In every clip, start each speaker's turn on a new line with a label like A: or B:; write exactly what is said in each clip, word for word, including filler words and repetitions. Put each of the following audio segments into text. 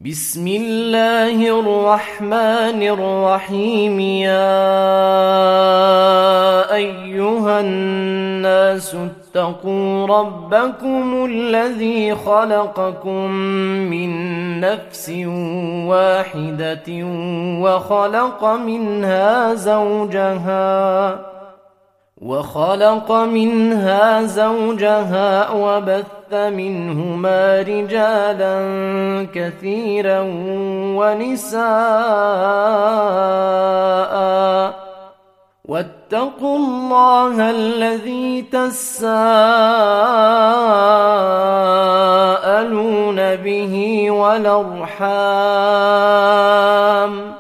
A: بسم الله الرحمن الرحيم. يا أيها الناس اتقوا ربكم الذي خلقكم من نفس واحدة وخلق منها زوجها وخلق منها زوجها وبث منهما رجالا كثيرا ونساء، واتقوا الله الذي تساءلون به والأرحام،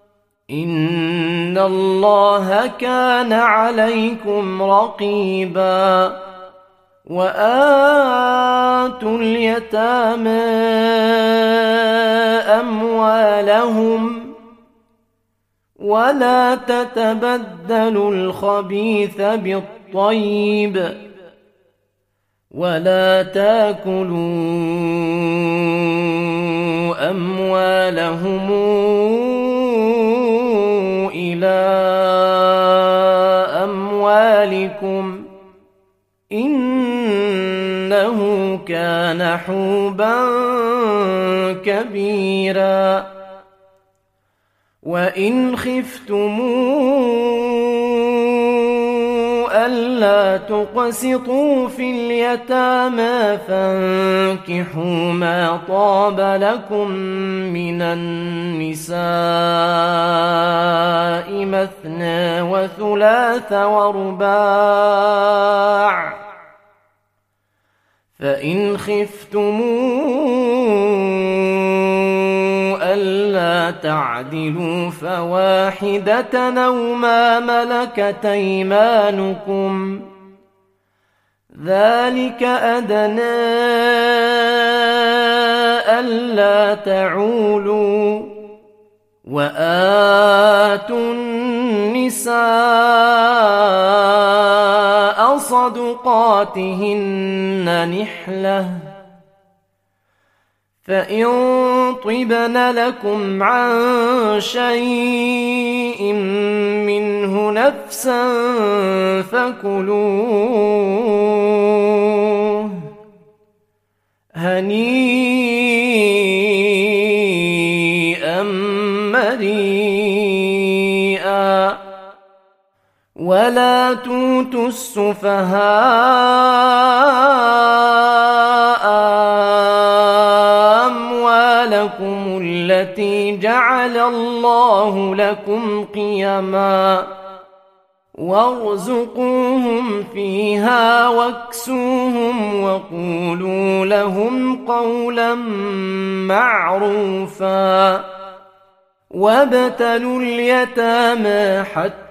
A: إن الله كان عليكم رقيبا. وآتوا اليتامى أموالهم ولا تتبدلوا الخبيث بالطيب ولا تاكلوا أموالهم إلى أموالكم إنه كان حوبا كبيرا. وإن خفتموا ألا تقسطوا في اليتامى فانكحوا ما طاب لكم من النساء مثنى وثلاث ورباع، فإن خفتموا ألا تعدلوا فواحدة أو ما ملكت أيمانكم ذلك أدنى ألا تعولوا. وآتوا النساء صدقاتهن نحلة، فإن طبن لكم عن شيء منه نفسا فكلوه هنيئا مريئا. ولا توتوا السفهاء أموالكم التي جعل الله لكم قيما وارزقوهم فيها واكسوهم وقولوا لهم قولا معروفا. وابتلوا اليتامى حتى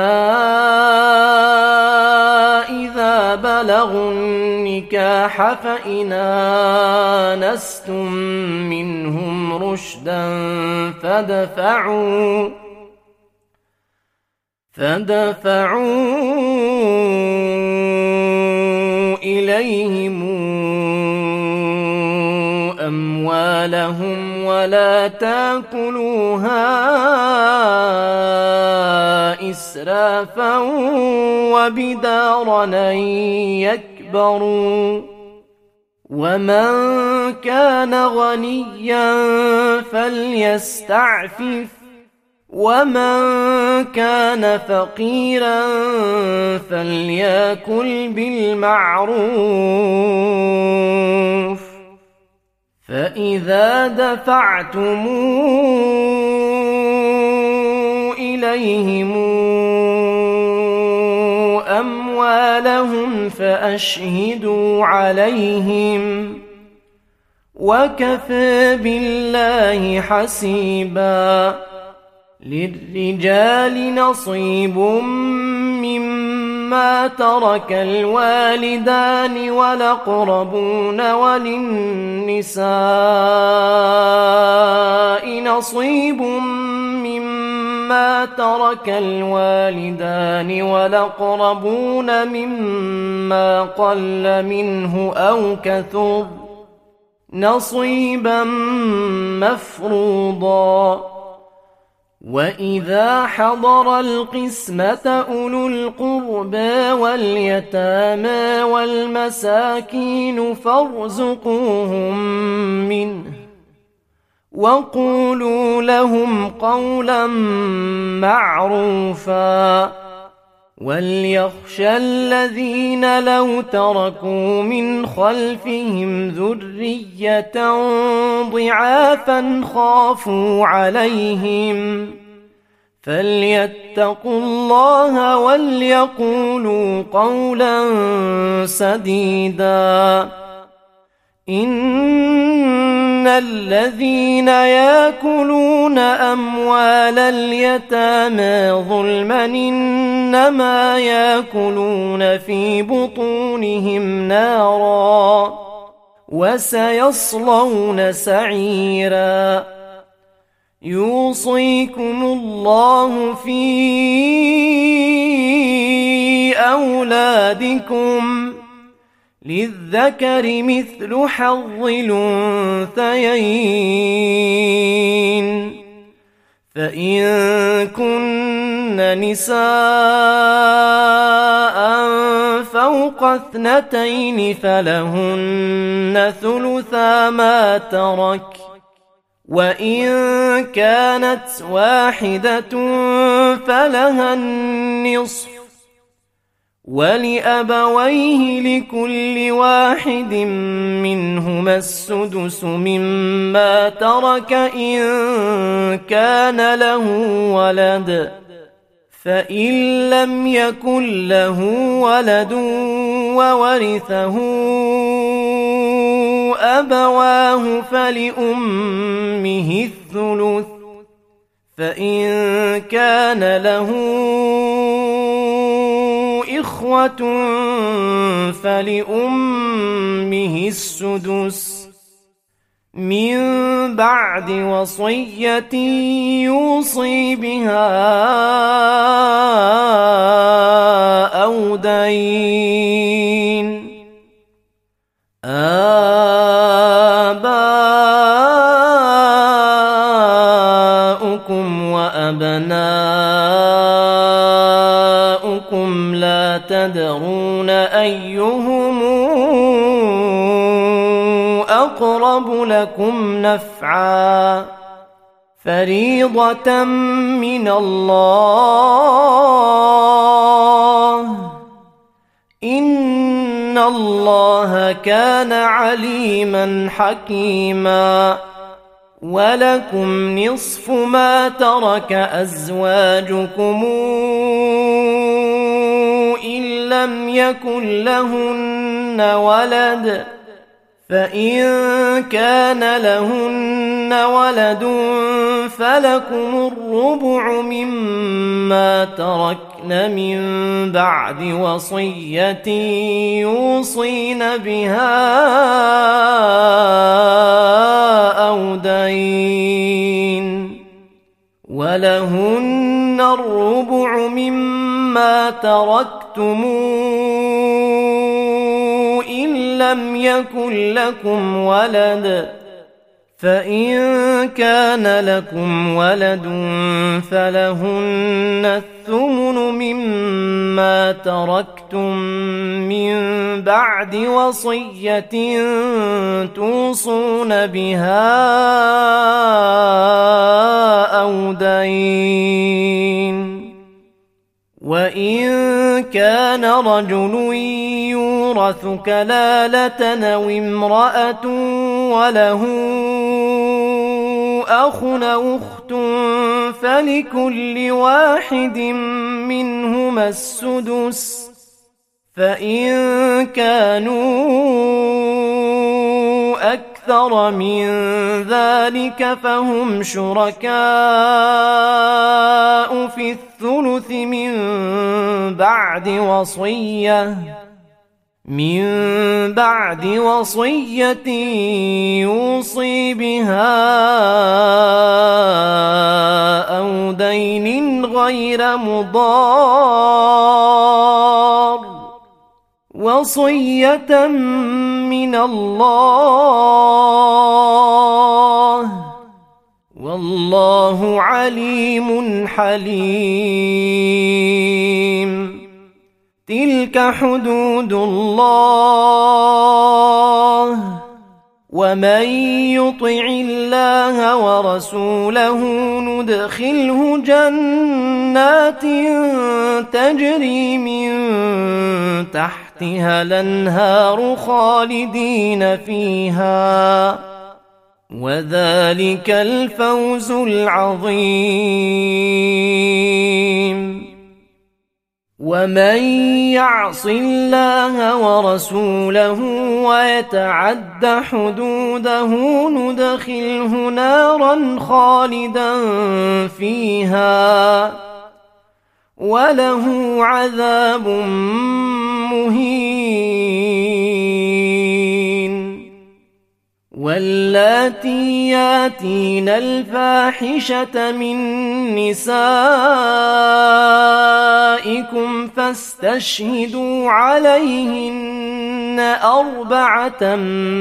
A: إذا بلغوا النكاح فإن آنستم منهم رشدا فادفعوا فادفعوا إليهم أموالهم ولا تاكلوها إسرافا وبدارا أن يكبروا. ومن كان غنيا فليستعفف ومن كان فقيرا فليأكل بالمعروف. فإذا دفعتم إليهم أموالهم فأشهدوا عليهم وكفى بالله حسيبا. للرجال نصيب مما ترك الوالدان والأقربون وللنساء نصيب مما ترك الوالدان والأقربون مما قل منه أو كثر نصيبا مفروضا وإذا حضر القسمة أولو القربى واليتامى والمساكين فارزقوهم منه وقولوا لهم قولا معروفا وليخشى الذين لو تركوا من خلفهم ذرية ضعافا خافوا عليهم فليتقوا الله وليقولوا قولا سديدا إن الذين يأكلون أموال اليتامى ظلما إنما يأكلون في بطونهم نارا وسيصلون سعيرا يوصيكم الله في أولادكم للذكر مثل حظ الأنثيين فإن كن نساء فوق اثنتين فلهن ثلثا ما ترك وإن كانت واحدة فلها النصف ولأبويه لكل واحد منهما السدس مما ترك إن كان له ولد فإن لم يكن له ولد وورثه أبواه فلأمه الثلث فإن كان له إخوة فلأمه السدس من بعد وصية يوصي بها أو دين آباؤكم وأبناؤكم لا تدرون أيهم أقرب لكم نفعا فريضة من الله إن الله كان عليما حكيما ولكم نصف ما ترك أزواجكم إن لم يكن لهن ولد فإن كان لهن ولد فلكم الربع مما تركن من بعد وصية يوصين بها أو دين ولهن الربع مما تركتم إن لم يكن لكم ولد فإن كان لكم ولد فلهن الثمن مما تركتم من بعد وصية توصون بها أو دين وإن كان رجل يورث كلالة أو امرأة وله أخ أو أخت فلكل واحد منهما السدس فإن كانوا أكثر من ذلك فهم شركاء في الثلث من بعد وصية من بعد وصية يوصي بها أو دين غير مضار وصية من الله والله عليم حليم. تلك حدود الله ومن يطع الله ورسوله ندخله جنات تجري من تحتها الأنهار خالدين فيها وذلك الفوز العظيم. ومن يعص الله ورسوله ويتعد حدوده ندخله نارا خالدا فيها وله عذاب مهين. واللاتي ياتين الفاحشة من نسائكم فاستشهدوا عليهن أربعة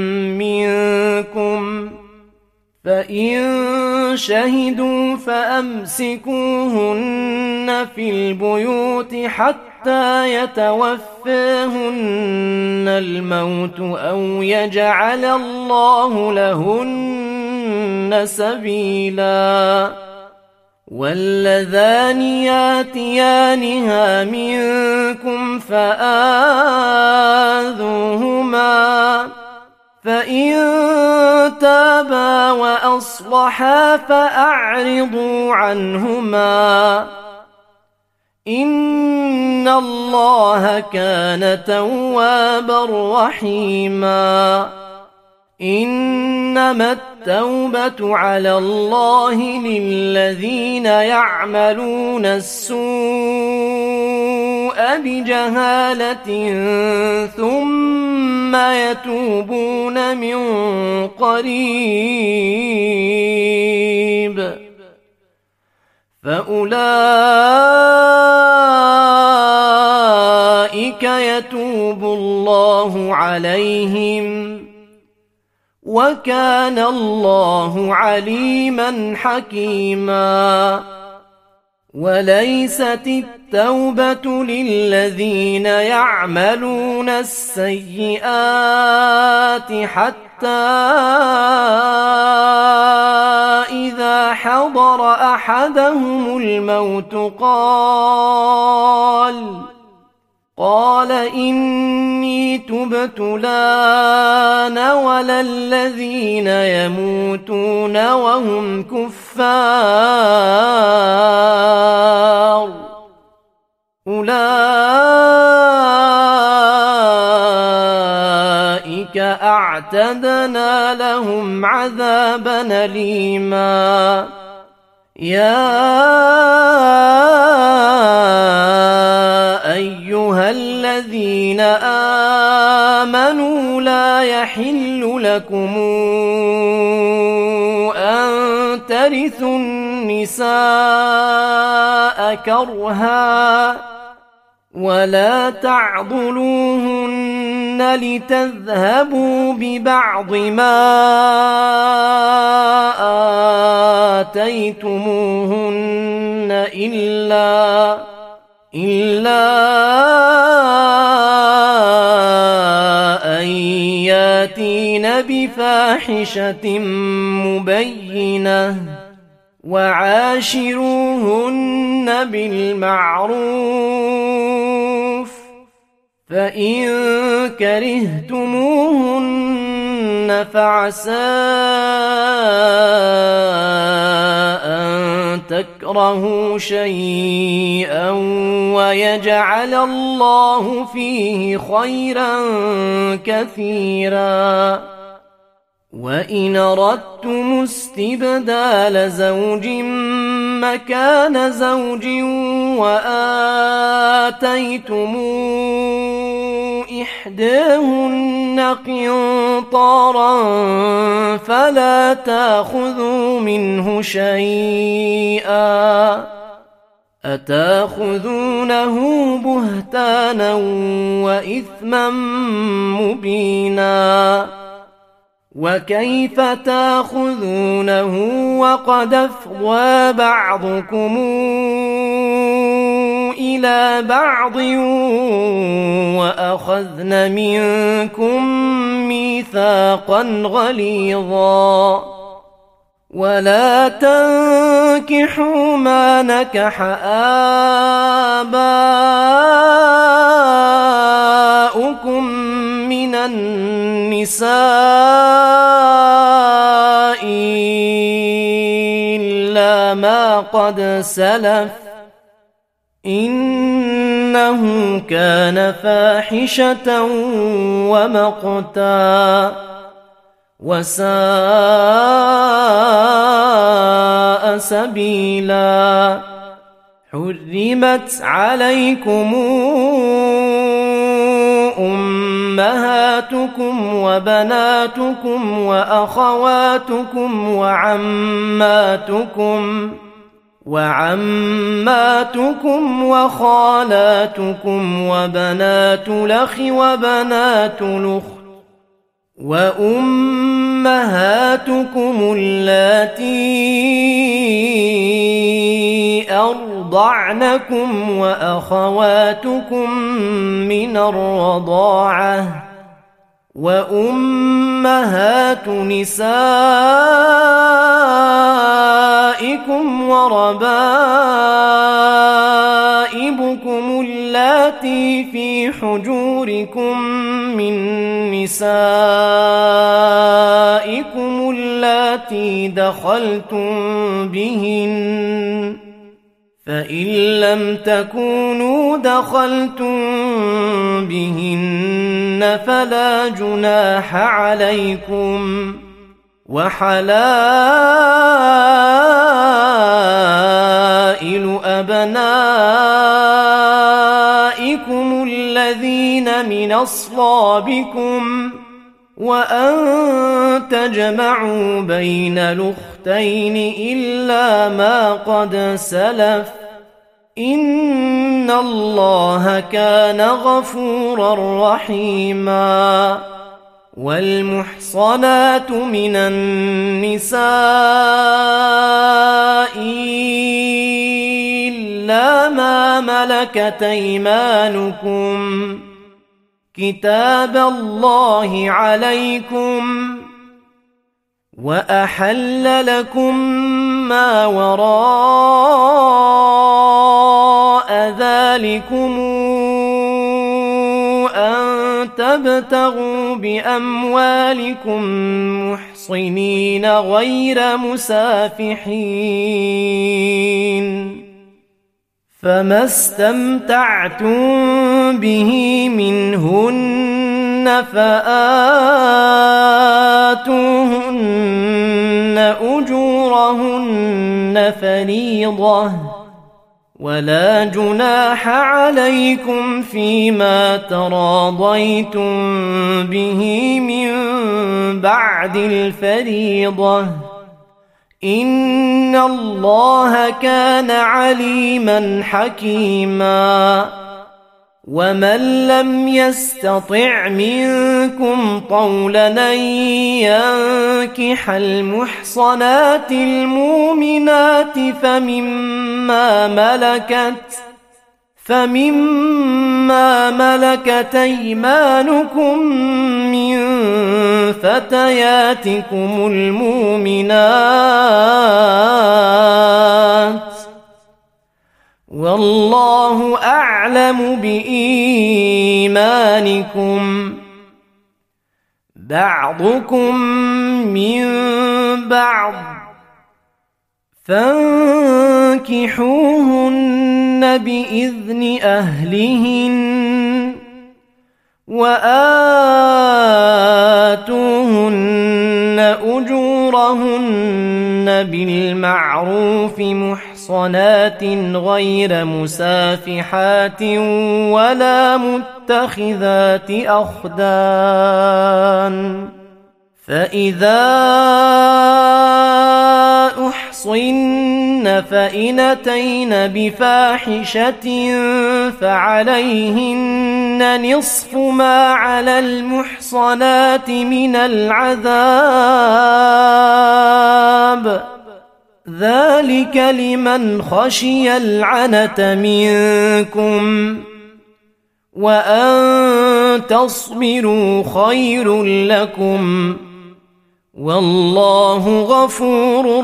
A: منكم فإن شهدوا فأمسكوهن في البيوت حتى يتوفاهن الموت أو يجعل الله لهن سبيلا. واللذان ياتيانها منكم فآذوهما فإن تابا وأصلحا فأعرضوا عنهما إن الله كان توابا رحيما. إنما التوبة على الله للذين يعملون السوء بجهالة ثم يتوبون من قريب فأولئك يتوب الله عليهم وكان الله عليما حكيما. وليست التوبة للذين يعملون السيئات حتى إذا حضر أحدهم الموت قال قال إني تبت الآن ولا الذين يموتون وهم كفار أولئك أعتدنا لهم عذابا أليما. يا أيها الذين آمنوا لا يحل لكم أن ترثوا النساء كرها ولا تعضلوهن لتذهبوا ببعض ما آتيتموهن إلا إلا أن ياتين بفاحشة مبينة وعاشروهن بالمعروف فإن كرهتموهن فعسى أن تكرهوا شيئا ويجعل الله فيه خيرا كثيرا. وإن أردتم استبدال زوج مكان زوج وآتيتم إحداهن قنطارا فلا تأخذوا منه شيئا أتاخذونه بهتانا وإثما مبينا وكيف تاخذونه وقد أفضى بعضكم إلى بعض وأخذن منكم ميثاقا غليظا ولا تنكحوا ما نكح آباؤكم من النساء إلا ما قد سلف إنه كان فاحشة ومقتا وساء سبيلا حرمت عليكم أمهاتكم وبناتكم وأخواتكم وعماتكم وعماتكم وخالاتكم وبنات الأخ وبنات الأخت وأمهاتكم اللاتي أرضعنكم وأخواتكم من الرضاعة وأمهات نسائكم وربائبكم اللاتي في حجوركم من نسائكم اللاتي دخلتم بهن فإن لم تكونوا دخلتم بهن فلا جناح عليكم وحلائل أبنائكم الذين من أصلابكم وأن تجمعوا بين الأختين إلا ما قد سلف إن الله كان غفورا رحيما والمحصنات من النساء إلا ما ملكت أيمانكم كتاب الله عليكم وأحل لكم ما وراء ذلكم أن تبتغوا بأموالكم محصنين غير مسافحين فما استمتعتم به منهن فآتوهن أجورهن فريضة ولا جناح عليكم فيما تراضيتم به من بعد الفريضة إن الله كان عليما حكيما ومن لم يستطع منكم طولا أن ينكح المحصنات المؤمنات فمما ملكت فمما ملكت أيمانكم من فتياتكم المؤمنات والله أعلم بإيمانكم بعضكم من بعض فانكحوهن بإذن أهلهن وآتوهن أجورهن بالمعروف محصنات غير مسافحات ولا متخذات أخدان فإذا أحصن فإن أتين بفاحشة فعليهن نصف ما على المحصنات من العذاب، ذلك لمن خشي العنة منكم، وأن تصبروا خير لكم، والله غفور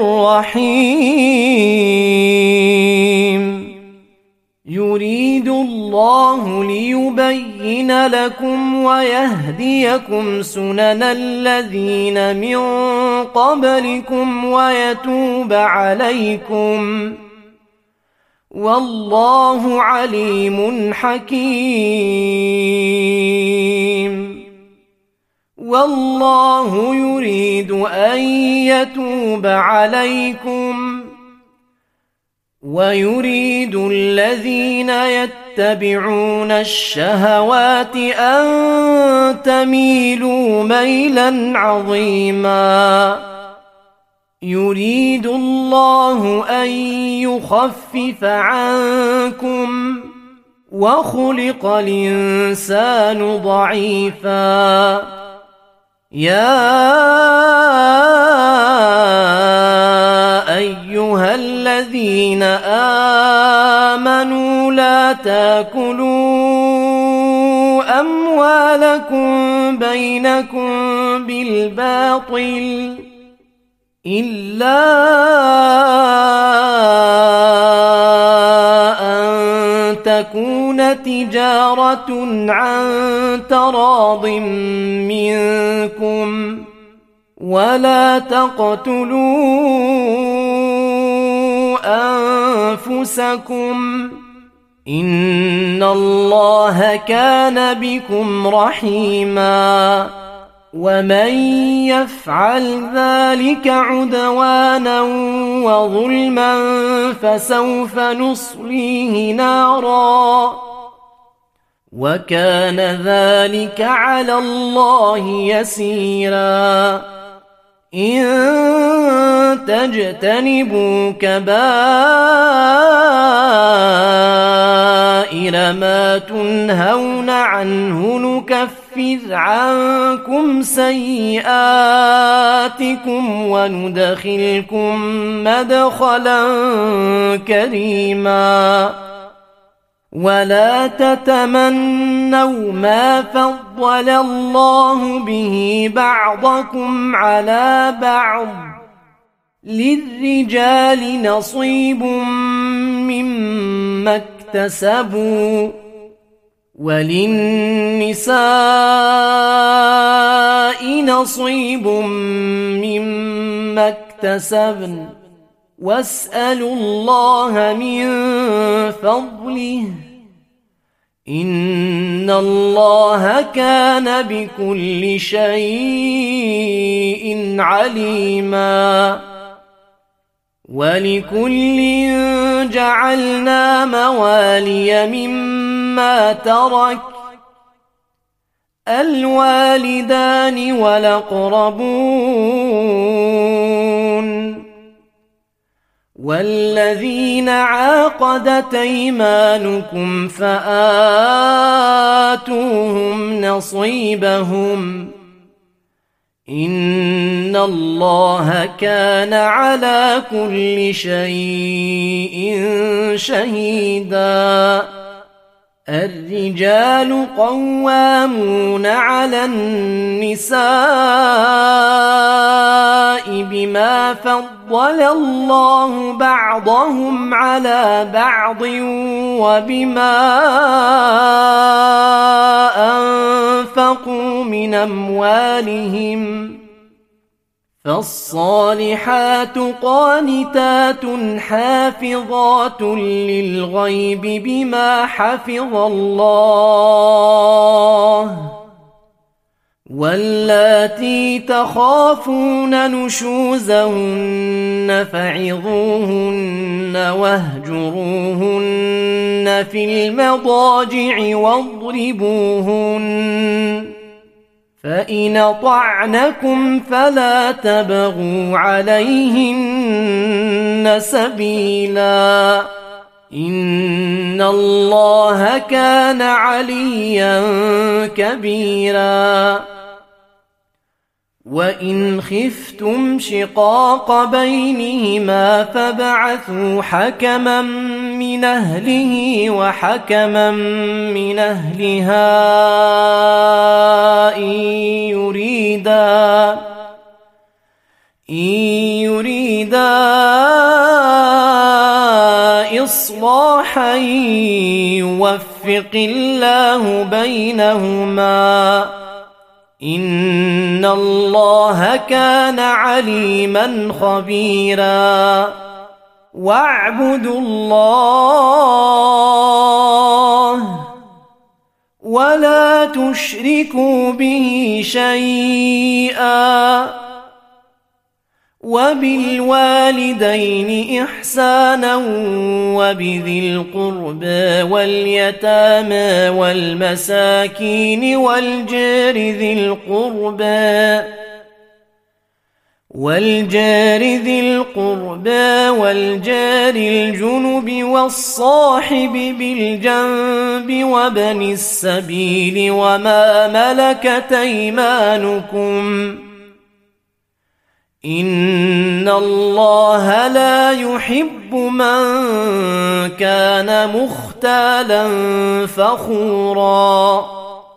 A: رحيم. يريد الله ليبين لكم ويهديكم سنن الذين من قبلكم ويتوب عليكم، والله عليم حكيم. والله يريد أن يتوب عليكم، ويريد الذين يتبعون الشهوات أن تميلوا ميلا عظيما. يريد الله أن يخفف عنكم، وخلق الإنسان ضعيفا. يا أيها الذين آمنوا لا تاكلوا أموالكم بينكم بالباطل إلا أن تكون تجارة عن تراض منكم، ولا تقتلوا أنفسكم، إن الله كان بكم رحيما. ومن يفعل ذلك عدوانا وظلما فسوف نصليه نارا، وكان ذلك على الله يسيرا. إن تجتنبوا كبائر ما تنهون عنه نكفر عنكم سيئاتكم وندخلكم مدخلا كريما. ولا تتمنوا ما فضل الله به بعضكم على بعض، للرجال نصيب مما اكتسبوا، وللنساء نصيب مما اكتسبن، واسألوا الله من فضله، إن الله كان بكل شيء عليما. ولكل جعلنا موالي مما ترك الوالدان والأقربون والذين عاقدت أيمانكم فآتوهم نصيبهم، إن الله كان على كل شيء شهيدا. الرجال قوامون على النساء بما فضل الله بعضهم على بعض وبما أنفقوا من أموالهم، فالصالحات قانتات حافظات للغيب بما حفظ الله، واللاتي تخافون نشوزهن فعظوهن واهجروهن في المضاجع واضربوهن، فإن طعنكم فلا تبغوا عليهن سبيلا إن الله كان عليا كبيرا وإن خفتم شقاق بينهما فابعثوا حكما من أهله وحكما من أهلها إن يريدا إن يريدا إصلاحا يوفق الله بينهما إن الله كان عليما خبيرا واعبدوا الله ولا تشركوا به شيئا وبالوالدين إحسانا وبذي القربى واليتامى والمساكين والجار ذي القربى والجار ذي القربى والجار الجنب والصاحب بالجنب وابن السبيل وما ملكت أيمانكم إن الله لا يحب من كان مختالا فخورا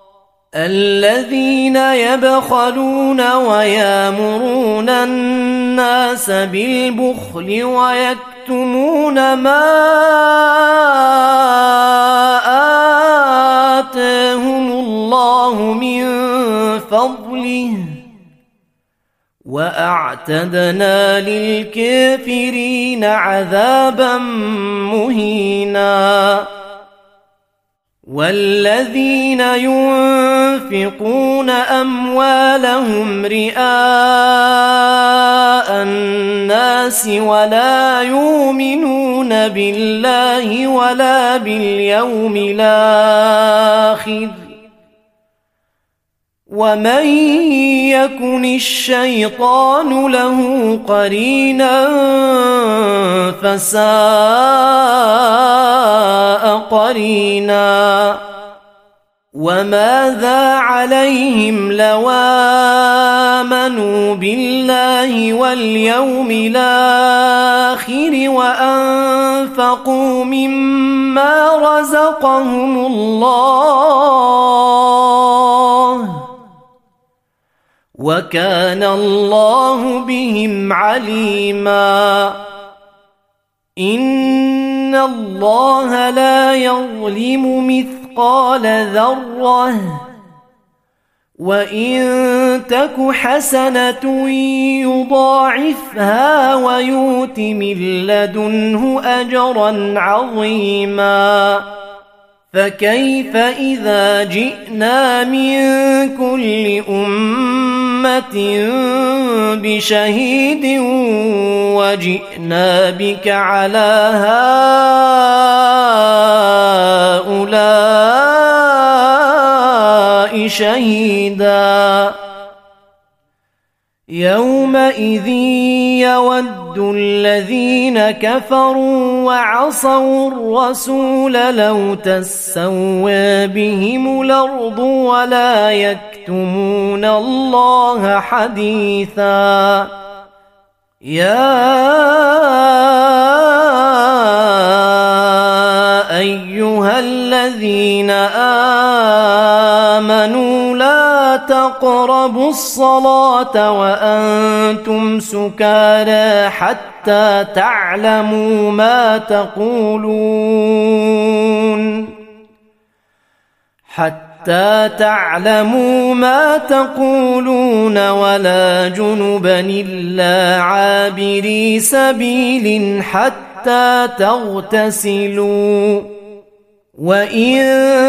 A: الذين يبخلون ويامرون الناس بالبخل ويكتمون ما آتاهم الله من فضله وأعتدنا للكافرين عذابا مهينا والذين ينفقون أموالهم رئاء الناس ولا يؤمنون بالله ولا باليوم الآخر ومن يكن الشيطان له قرينا فساء قرينا وماذا عليهم لو آمنوا بالله واليوم الآخر وأنفقوا مما رزقهم الله وكان الله بهم عليما إن الله لا يظلم مثقال ذرة وإن تك حسنة يضاعفها ويؤت من لدنه أجرا عظيما فكيف إذا جئنا من كل أمة بشهيد وجئنا بك على هؤلاء شهيدا يومئذ يود الذين كفروا وعصوا الرسول لو تسوى بهم الأرض ولا يكتمون الله حديثا يا أيها الذين آمنوا لا تقربوا الصلاة وأنتم سكارى حتى تعلموا ما تقولون حتى تعلموا ما تقولون ولا جنبا إلا عابري سبيل حتى تغتسلوا وإن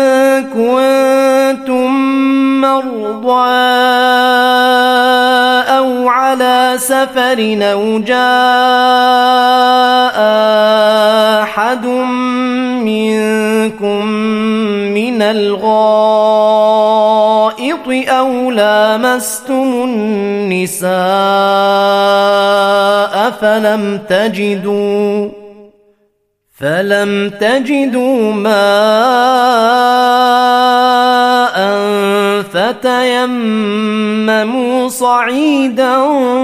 A: كنتم مرضى أو على سفر أو جاء أحد منكم من الغائط أو لامستم النساء فلم تجدوا فلم تجدوا ماء فتيمموا صعيدا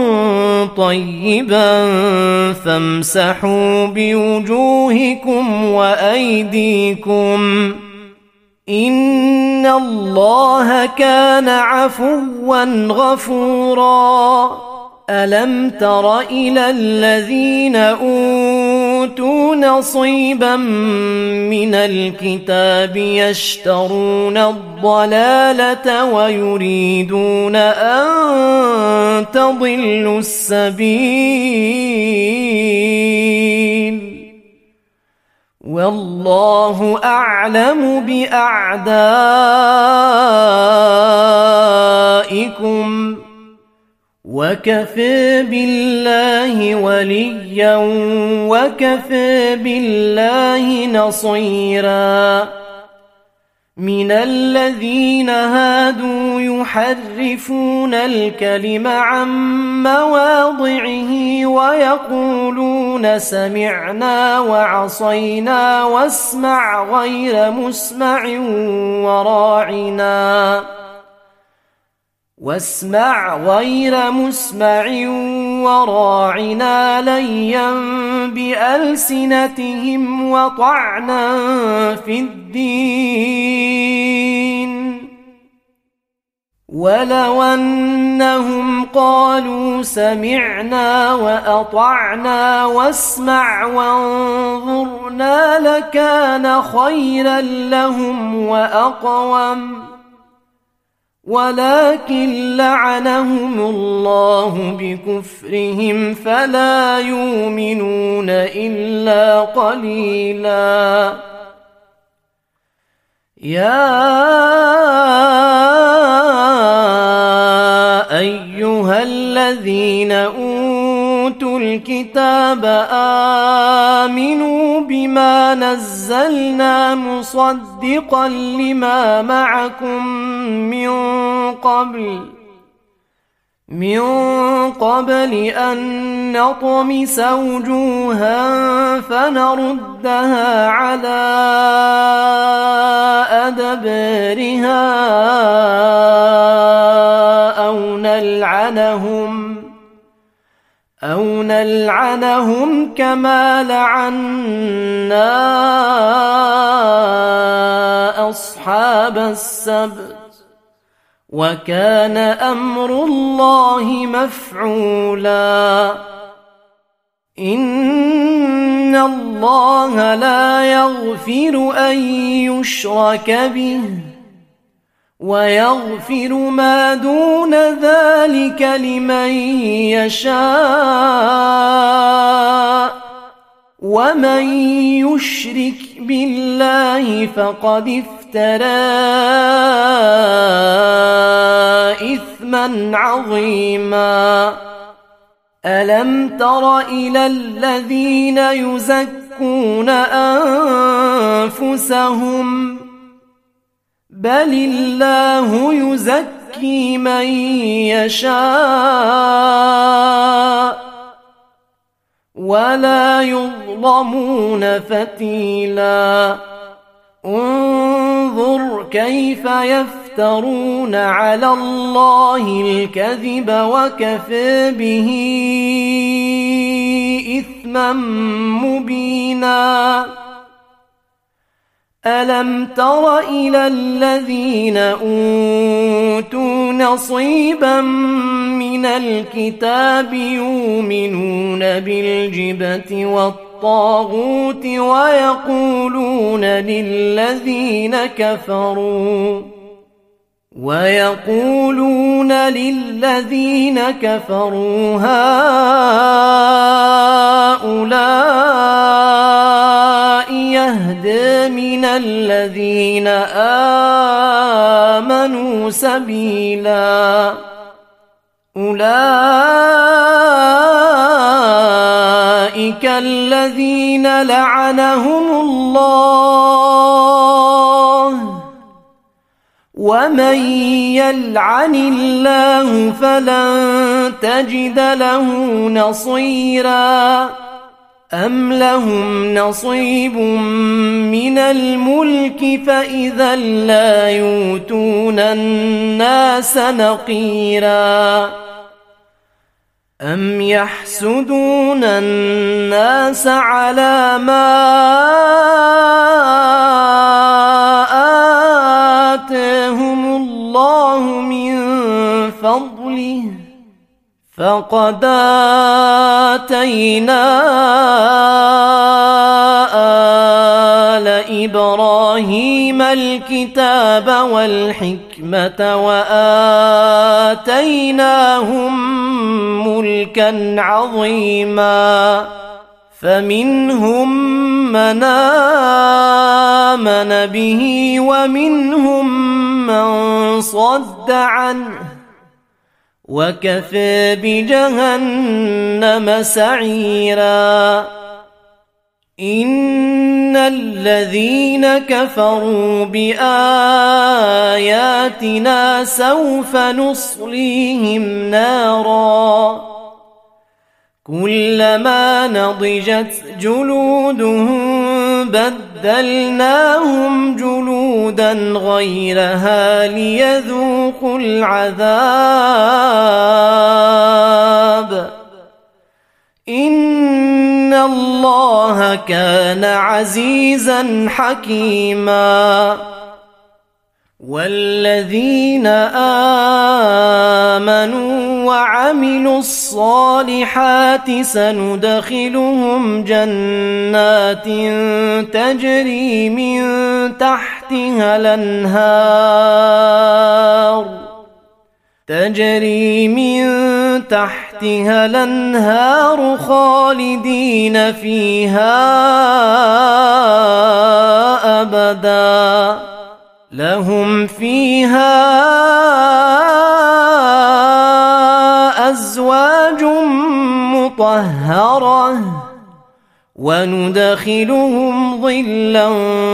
A: طيبا فامسحوا بوجوهكم وأيديكم إن الله كان عفوا غفورا. ألم تر إلى الذين أوتوا نصيبا من الكتاب يشترون الضلالة ويريدون أن تضلوا السبيل والله أعلم بأعدائكم وكفى بالله وليا وكفى بالله نصيرا. من الذين هادوا يحرفون الكلم عن مواضعه ويقولون سمعنا وعصينا واسمع غير مسمع وراعنا واسمع غير مسمع وراعنا ليا بألسنتهم وطعنا في الدين ولو أنهم قالوا سمعنا وأطعنا واسمع وانظرنا لكان خيرا لهم وأقوم ولكن لعنهم الله بكفرهم فلا يؤمنون إلا قليلا. يا أيها الذين أوتوا الكتاب آمنوا بما نزلنا مصدقا لما معكم من قبل من قبل أن نطمس وجوها فنردها على أدبارها أو نلعنهم أو نلعنهم كما لعنا أصحاب السبت وكان أمر الله مفعولا. إن الله لا يغفر أن يشرك به ويغفر ما دون ذلك لمن يشاء ومن يشرك بالله فقد افترى إثما عظيما. ألم تر إلى الذين يزكون أنفسهم بل الله يزكي من يشاء ولا يظلمون فتيلا. انظر كيف يفترون على الله الكذب وكفى به إثما مبينا. ألم تر إلى الذين أوتوا نصيبا من الكتاب يؤمنون بالجبت والطاغوت ويقولون للذين كفروا ويقولون للذين كفروا هؤلاء يهدى من الذين آمنوا سبيلا. أولئك الذين لعنهم الله ومن يلعن الله فلن تجد له نصيرا أم لهم نصيب من الملك فإذا لا يؤتون الناس نقيرا أم يحسدون الناس على ما آتاهم الله من فضله فقد آتينا آل إبراهيم الكتاب والحكمة وآتيناهم ملكا عظيما فمنهم من آمن به ومنهم من صد عنه وكفى بجهنم سعيرا إن الذين كفروا بآياتنا سوف نصليهم نارا كلما نضجت جلودهم بدلناهم جلودا غيرها ليذوقوا العذاب إن الله كان عزيزا حكيما والذين آمنوا وعملوا الصالحات سندخلهم جنات تجري من تحتها الأنهار تجري من تحتها الأنهار خالدين فيها أبدا لهم فيها أزواج مطهرة وندخلهم ظلا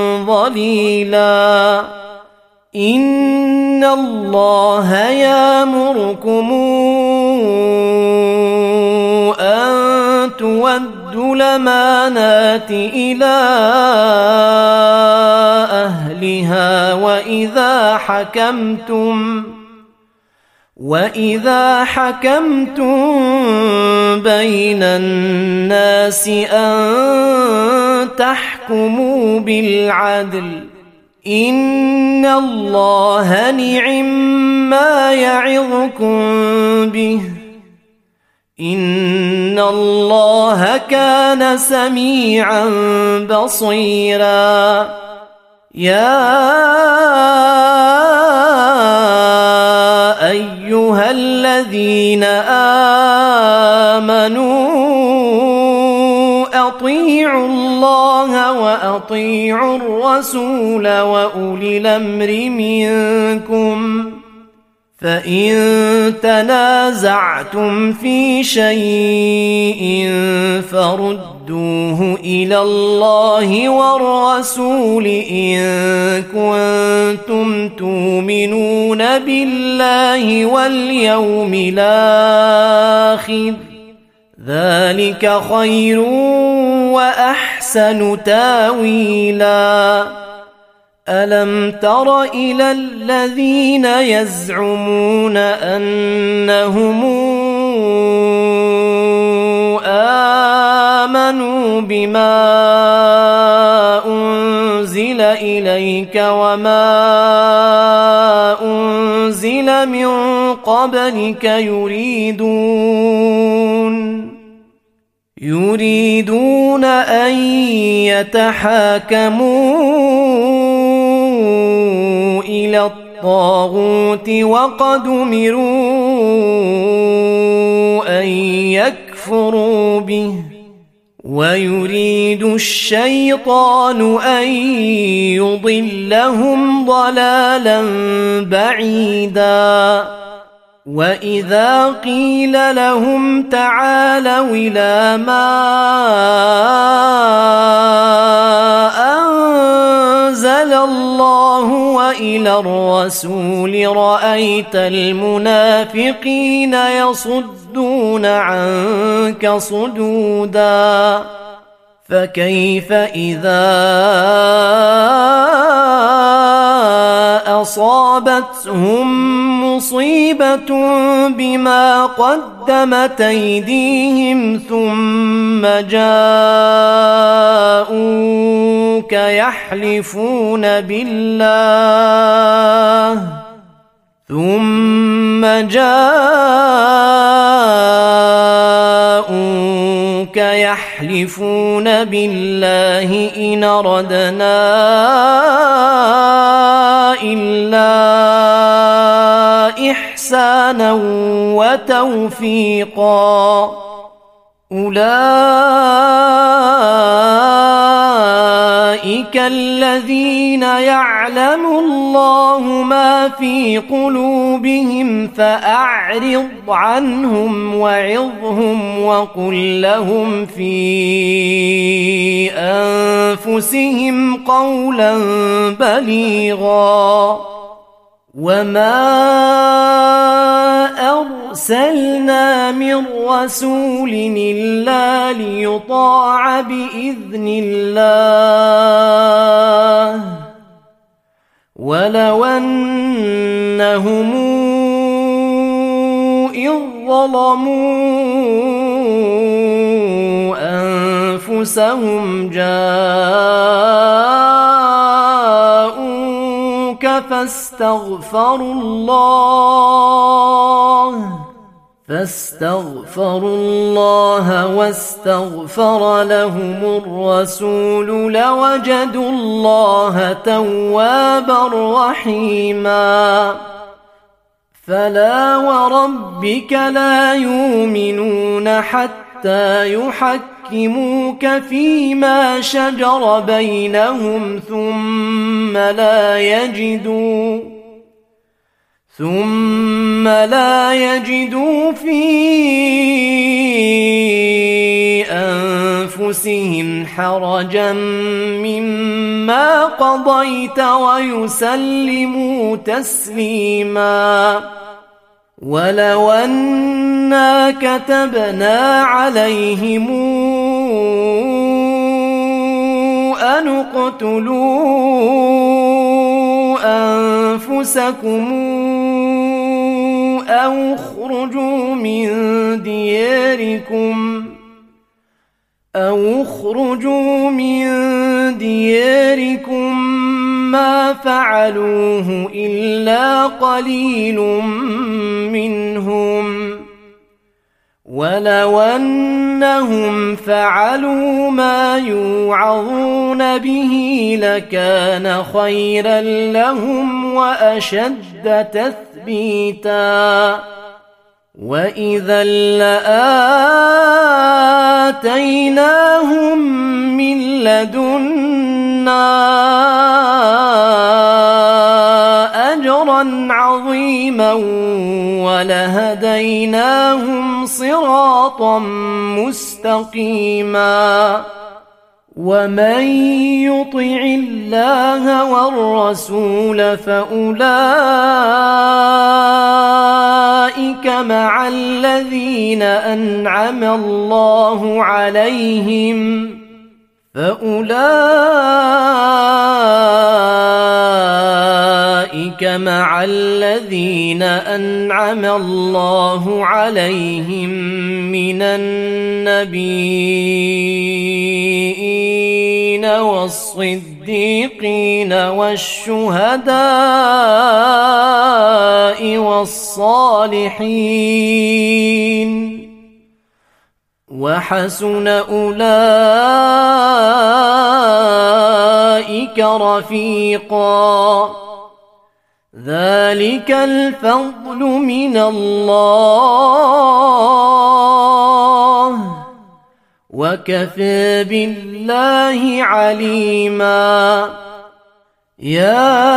A: ظليلا إن الله يأمركم أن تودوا الأمانات إلى أهلها وإذا حكمتم وإذا حكمتم بين الناس أن تحكموا بالعدل إن الله نعما يعظكم به إن الله كان سميعا بصيرا يا أيها الذين آمنوا أطيعوا الله وأطيعوا الرسول وأولي الأمر منكم فإن تنازعتم في شيء فردوه إلى الله والرسول إن كنتم تؤمنون بالله واليوم الآخر ذلك خير وأحسن تاويلا ألم تر إلى الذين يزعمون أنهم آمنوا بما أنزل إليك وما أنزل من قبلك يريدون يريدون أن يتحاكموا إلى الطاغوت وقد أمروا أن يكفروا به ويريد الشيطان أن يضلهم ضلالا بعيدا وإذا قيل لهم تعالوا إلى ما أنزل الله وإلى الرسول الرسول رأيت المنافقين يصدون عنك صدودا فكيف إذا أصابتهم مصيبة بما قدمت أيديهم ثم جاءوك يحلفون بالله ثم جاءوك يحلفون بالله إن أردنا إلا إحسانا وتوفيقا أولئك الذين يعلم الله ما في قلوبهم فأعرض عنهم وعظهم وقل لهم في أنفسهم قولا بليغا وما أرسلنا من رسول إلا ليطاع بإذن الله ولو أنهم إذ ظلموا أنفسهم جاءوك فاستغفروا الله فاستغفروا الله واستغفر لهم الرسول لوجدوا الله توابا رحيما فلا وربك لا يؤمنون حتى يحكموك فيما شجر بينهم ثم لا يجدوا ثم لا يجدوا في أنفسهم حرجا مما قضيت ويسلموا تسليما ولو أنا كتبنا عليهم أن اقتلوا أنفسكم أو اخرجوا من دياركم أو اخرجوا من دياركم ما فعلوه إلا قليل منهم ولو أنهم فعلوا ما يوعظون به لكان خيرا لهم وأشد تثبيتا وإذا لآتيناهم من لدنا أجرا عظيما ولهديناهم صراطا مستقيما ومن يطع الله والرسول فأولئك مع الذين أنعم الله عليهم فأولئك مع الذين أنعم الله عليهم من النبيين والصديقين والشهداء والصالحين وحسن أولئك رفيقا ذلك الفضل من الله وكفى بالله عليما يا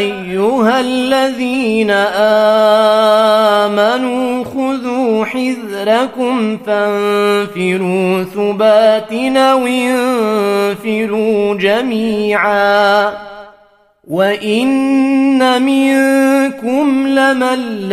A: أيها الذين آمنوا خذوا حذركم وزركم فانفروا ثبات أو انفروا جميعا وإن منكم لمن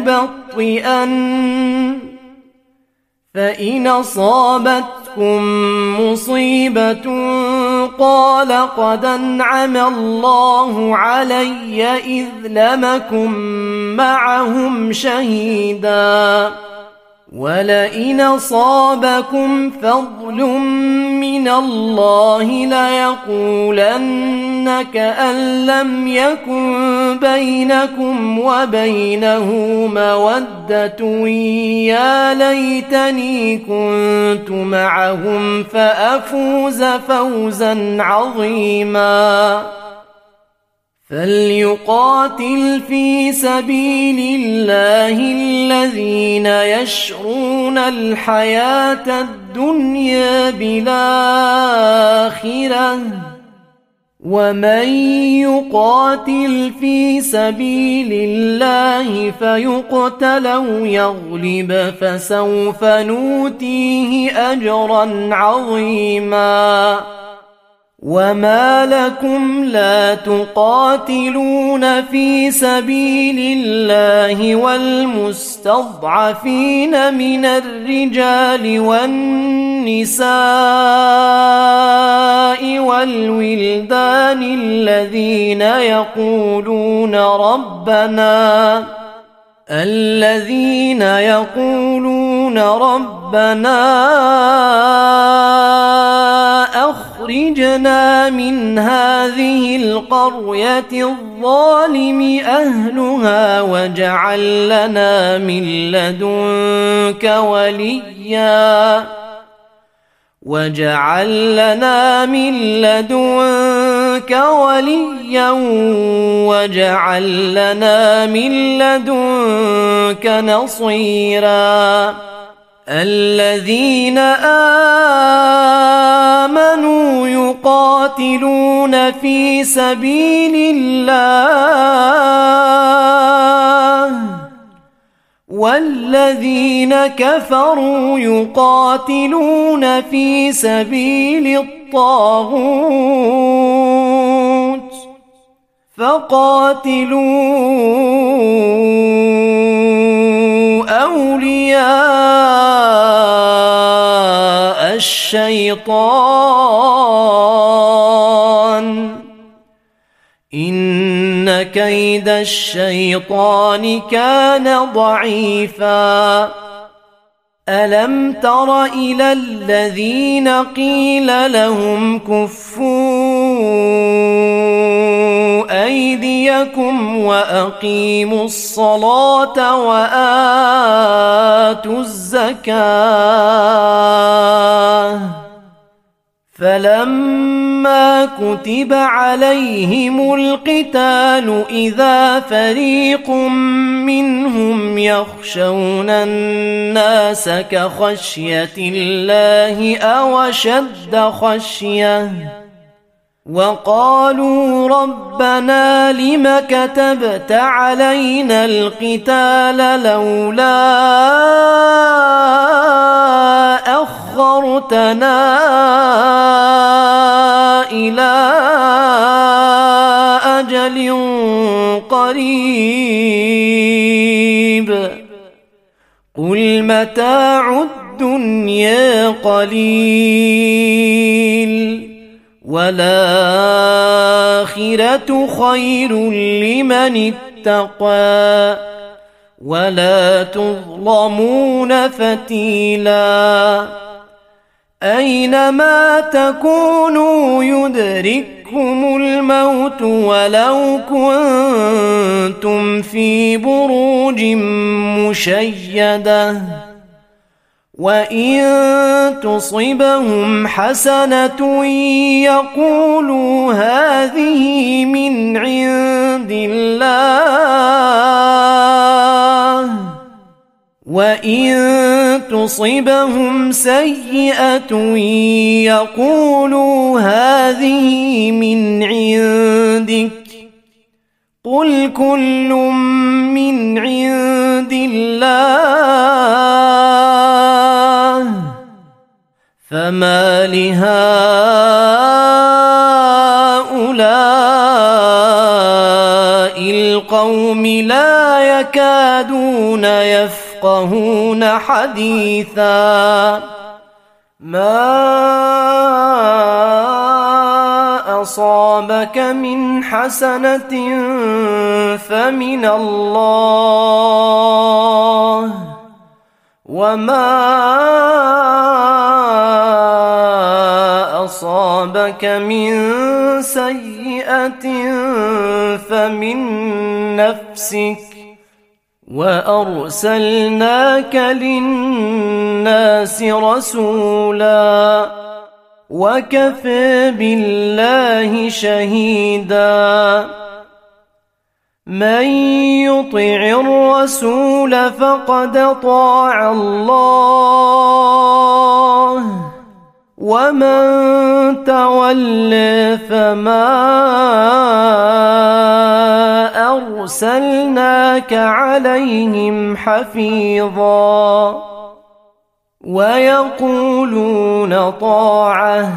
A: ليبطئن فإن أصابتكم مصيبة قال قد أنعم الله علي إذ لم أكن معهم شهيدا ولئن أصابكم فضل من الله ليقولن كأن لم يكن بينكم وبينه مودة يا ليتني كنت معهم فأفوز فوزا عظيما فليقاتل في سبيل الله الذين يشرون الحياة الدنيا بالآخرة ومن يقاتل في سبيل الله فيقتل أو يغلب فسوف نؤتيه أجرا عظيما وما لكم لا تقاتلون في سبيل الله والمستضعفين من الرجال والنساء والولدان الذين يقولون ربنا الذين يقولون ربنا أخرجنا من هذه القرية الظالم أهلها واجعل لنا من لدنك وليا واجعل لنا من لدنك وليا واجعل لنا من لدنك نصيرا الذين آمنوا يقاتلون في سبيل الله والذين كفروا يقاتلون في سبيل الطاغوت فقاتلوا أولياء الشيطان إن كيد الشيطان كان ضعيفا ألم تر إلى الذين قيل لهم كفوا أيديكم وأقيموا الصلاة وآتوا الزكاة فلما كتب عليهم القتال إذا فريق منهم يخشون الناس كخشية الله أو أشد خشية وقالوا ربنا لم كتبت علينا القتال لولا أخرتنا إلى أجل قريب قل متاع الدنيا قليل والآخرة خير لمن اتقى ولا تظلمون فتيلا أينما تكونوا يدرككم الموت ولو كنتم في بروج مشيدة وإن تصبهم حسنة يقولوا هذه من عند الله وإن تصبهم سيئة يقولوا هذه من عندك قل كل من عند الله فما لهؤلاء القوم لا يكادون يفقهون حديثا ما أصابك من حسنة فمن الله وما أصابك من سيئة فمن نفسك وأرسلناك للناس رسولا وكفى بالله شهيدا من يطع الرسول فقد أطاع الله ومن تولى فما أرسلناك عليهم حفيظا ويقولون طاعة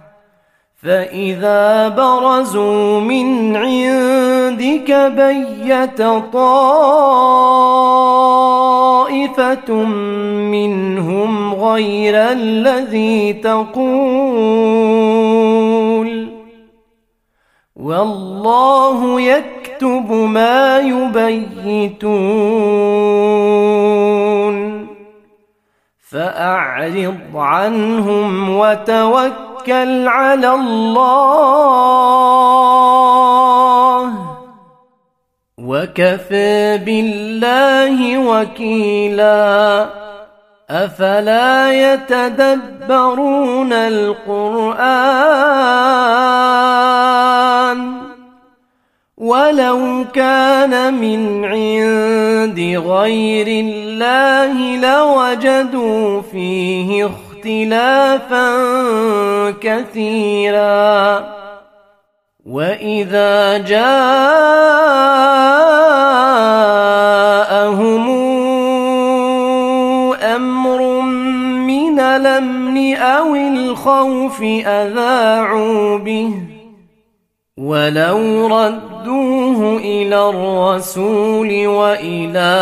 A: فإذا برزوا من عندك بيت طائفة منهم غير الذي تقول والله يكتب ما يبيتون فأعرض عنهم وتوكل على الله وكفى بالله وكيلا أفلا يتدبرون القرآن ولو كان من عند غير الله لوجدوا فيه اختلافا كثيرا وإذا جاءهم أمر من الأمن أو الخوف أذاعوا به ولو ردوه إلى الرسول وإلى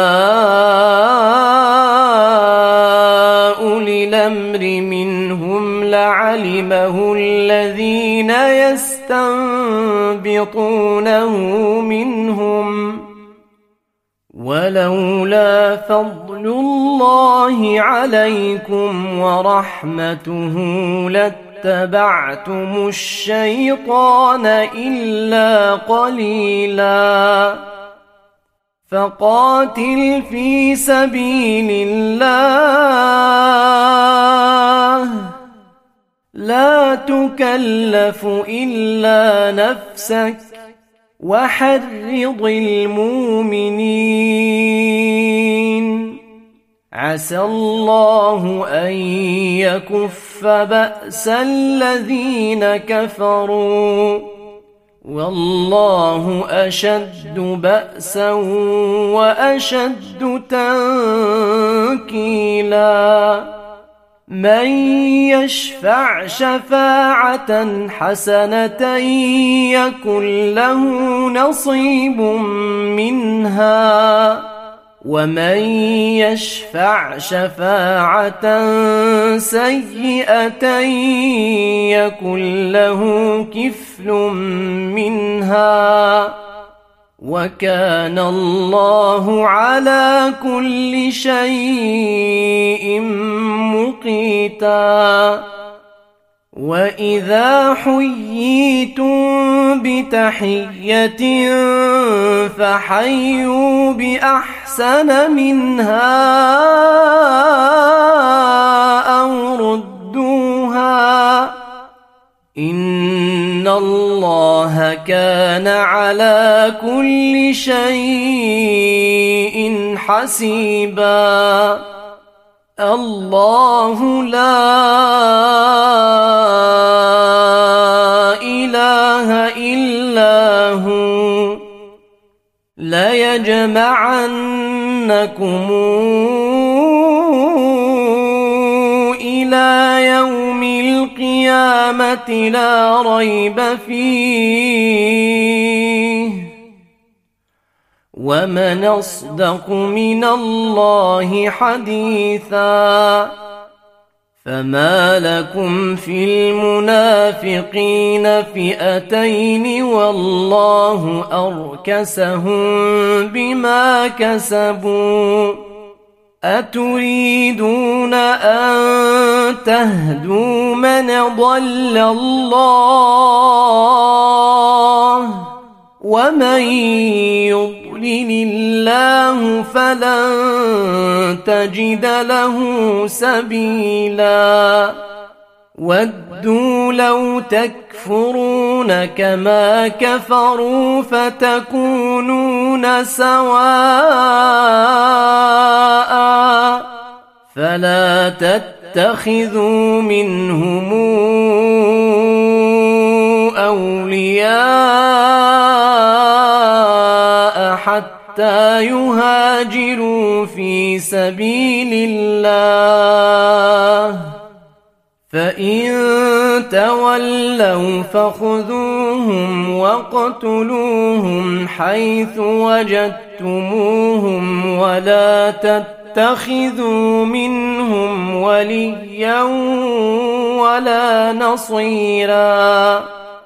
A: أولي الأمر منهم لعلمه الذين يستنبطونه منهم ولولا فضل الله عليكم ورحمته لاتبعتم الشيطان إلا قليلا فقاتل في سبيل الله لا تكلف إلا نفسك وحرض المؤمنين عسى الله أن يكف بأس الذين كفروا والله أشد بأسا وأشد تنكيلا من يشفع شفاعة حسنة يكن له نصيب منها ومن يشفع شفاعة سيئة يكن له كفل منها وكان الله على كل شيء مقيتا وإذا حييتم بتحية فحيوا بأحسن منها أو ردوها إن الله كان على كل شيء حسيبا الله لا إله إلا هو ليجمعنكم إلى يوم لا ريب فيه ومن أصدق من الله حديثا فما لكم في المنافقين فئتين والله أركسهم بما كسبوا أتريدون أن تهدوا من ضل الله ومن يضلل الله فلن تجد له سبيلا ودوا لو تكفرون كما كفروا فتكونون سواء فلا تتخذوا منهم أولياء حتى يهاجروا في سبيل الله فإن تولوا فخذوهم واقتلوهم حيث وجدتموهم ولا تتخذوا منهم وليا ولا نصيرا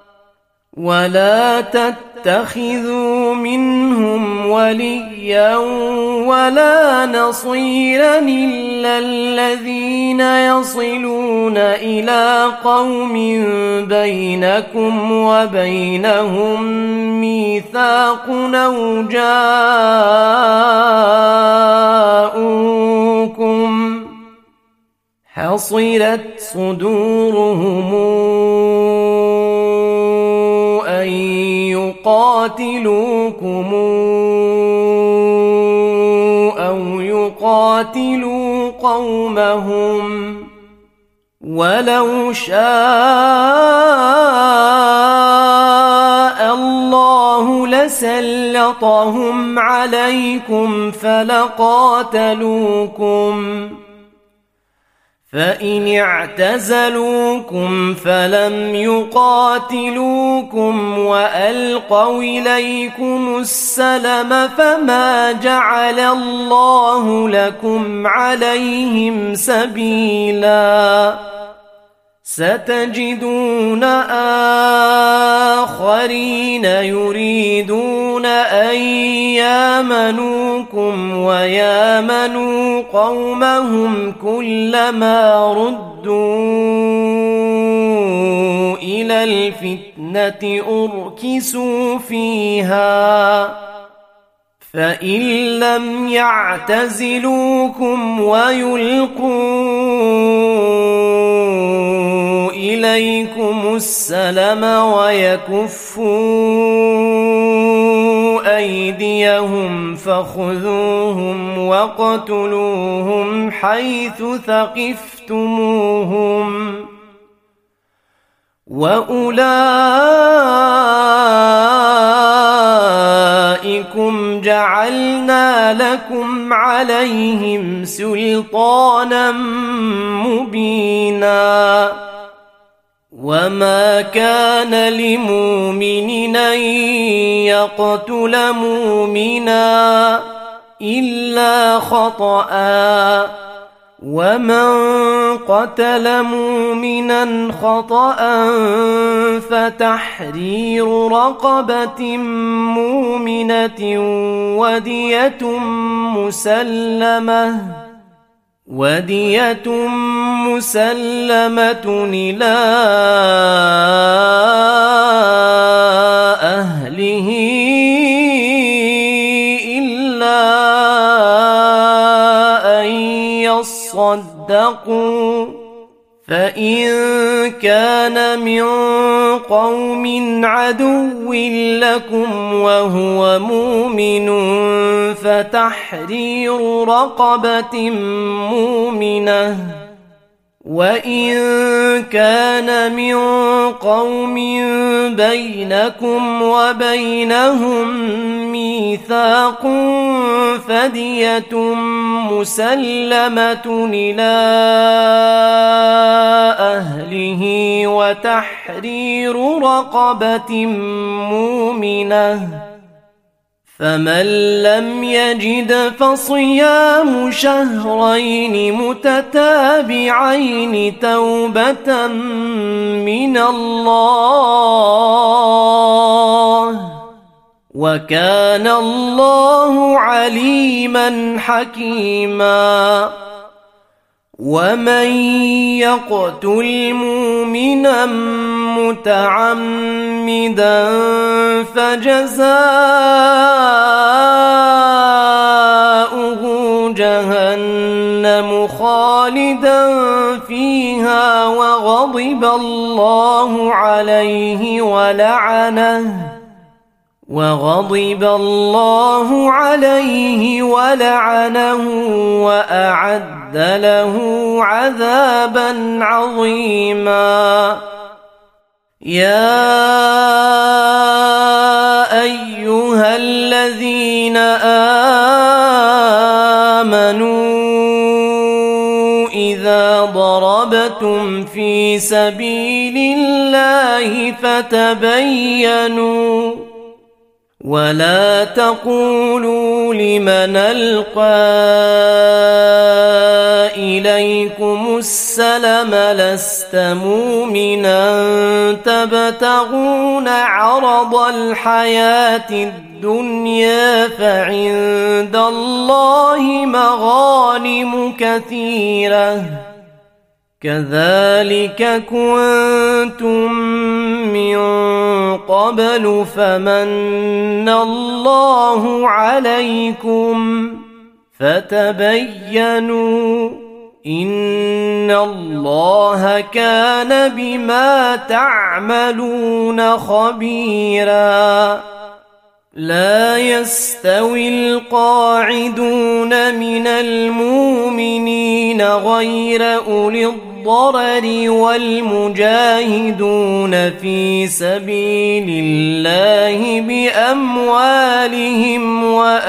A: ولا تتخذوا منهم وليا ولا نصيرا إلا الذين يصلون إلى قوم بينكم وبينهم ميثاق أو جاءوكم حصرت صدورهم أن يقاتلوكم أو يقاتلوا قومهم ولو شاء الله لسلطهم عليكم فلقاتلوكم فإن اعتزلوكم فلم يقاتلوكم وألقوا إليكم السلم فما جعل الله لكم عليهم سبيلا ستجدون آخرين يريدون أن يامنوكم ويامنوا قومهم كلما ردوا إلى الفتنة أركسوا فيها فإن لم يعتزلوكم ويلقوا إليكم السلم ويكفوا أيديهم فخذوهم واقتلوهم حيث ثقفتموهم وأولئكم جعلنا لكم عليهم سلطانا مبينا وما كان لمؤمن أن يقتل مؤمنا إلا خطأ ومن قتل مؤمنا خطأ فتحرير رقبة مؤمنة ودية مسلمة ودية مسلمة إلى أهله إلا أن يصدقوا فإن كان من قوم عدو لكم وهو مؤمن فتحرير رقبة مؤمنة وإن كان من قوم بينكم وبينهم ميثاق فدية مسلمة إلى أهله وتحرير رقبة مؤمنة، فمن لم يجد فصيام شهرين متتابعين توبة من الله، وكان الله عليما حكيما. ومن يقتل مؤمنا متعمدا فجزاؤه جهنم خالدا فيها وغضب الله عليه ولعنه وغضب الله عليه ولعنه وأعد له عذابا عظيما. يا أيها الذين آمنوا إذا ضربتم في سبيل الله فتبينوا ولا تقولوا لمن ألقى إليكم السلم لست مؤمنا تبتغون عرض الحياة الدنيا فعند الله مغانم كثيرة كذلك كنتم من قبل فمن الله عليكم فتبينوا إن الله كان بما تعملون خبيرا. لا يستوي القاعدون من المؤمنين غير أولي الضرر والمجاهدون في سبيل الله بأموالهم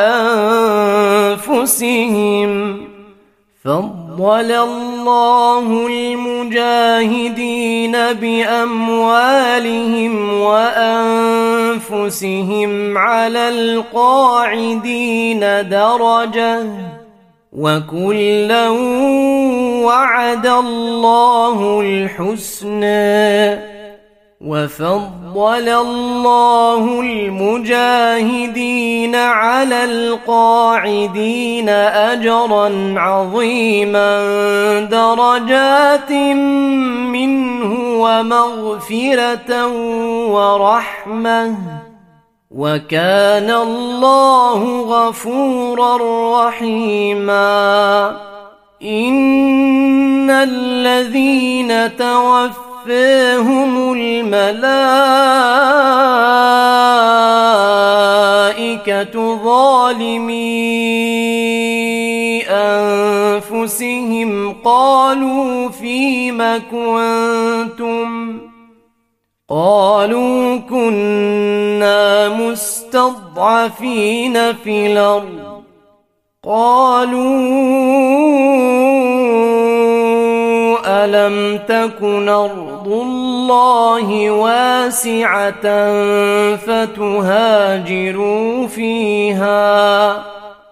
A: وأنفسهم، فضل الله المجاهدين بأموالهم وأنفسهم على القاعدين درجة، وكلا وعد الله الحسنى، وفضل الله المجاهدين على القاعدين أجرا عظيما درجات منه ومغفرة ورحمة، وكان الله غفورا رحيما. إن الذين توفاهم الملائكة ظالمي أنفسهم قالوا فيم كنتم قالوا كنا مستضعفين في الأرض قالوا ألم تكن أرض الله واسعة فتهاجروا فيها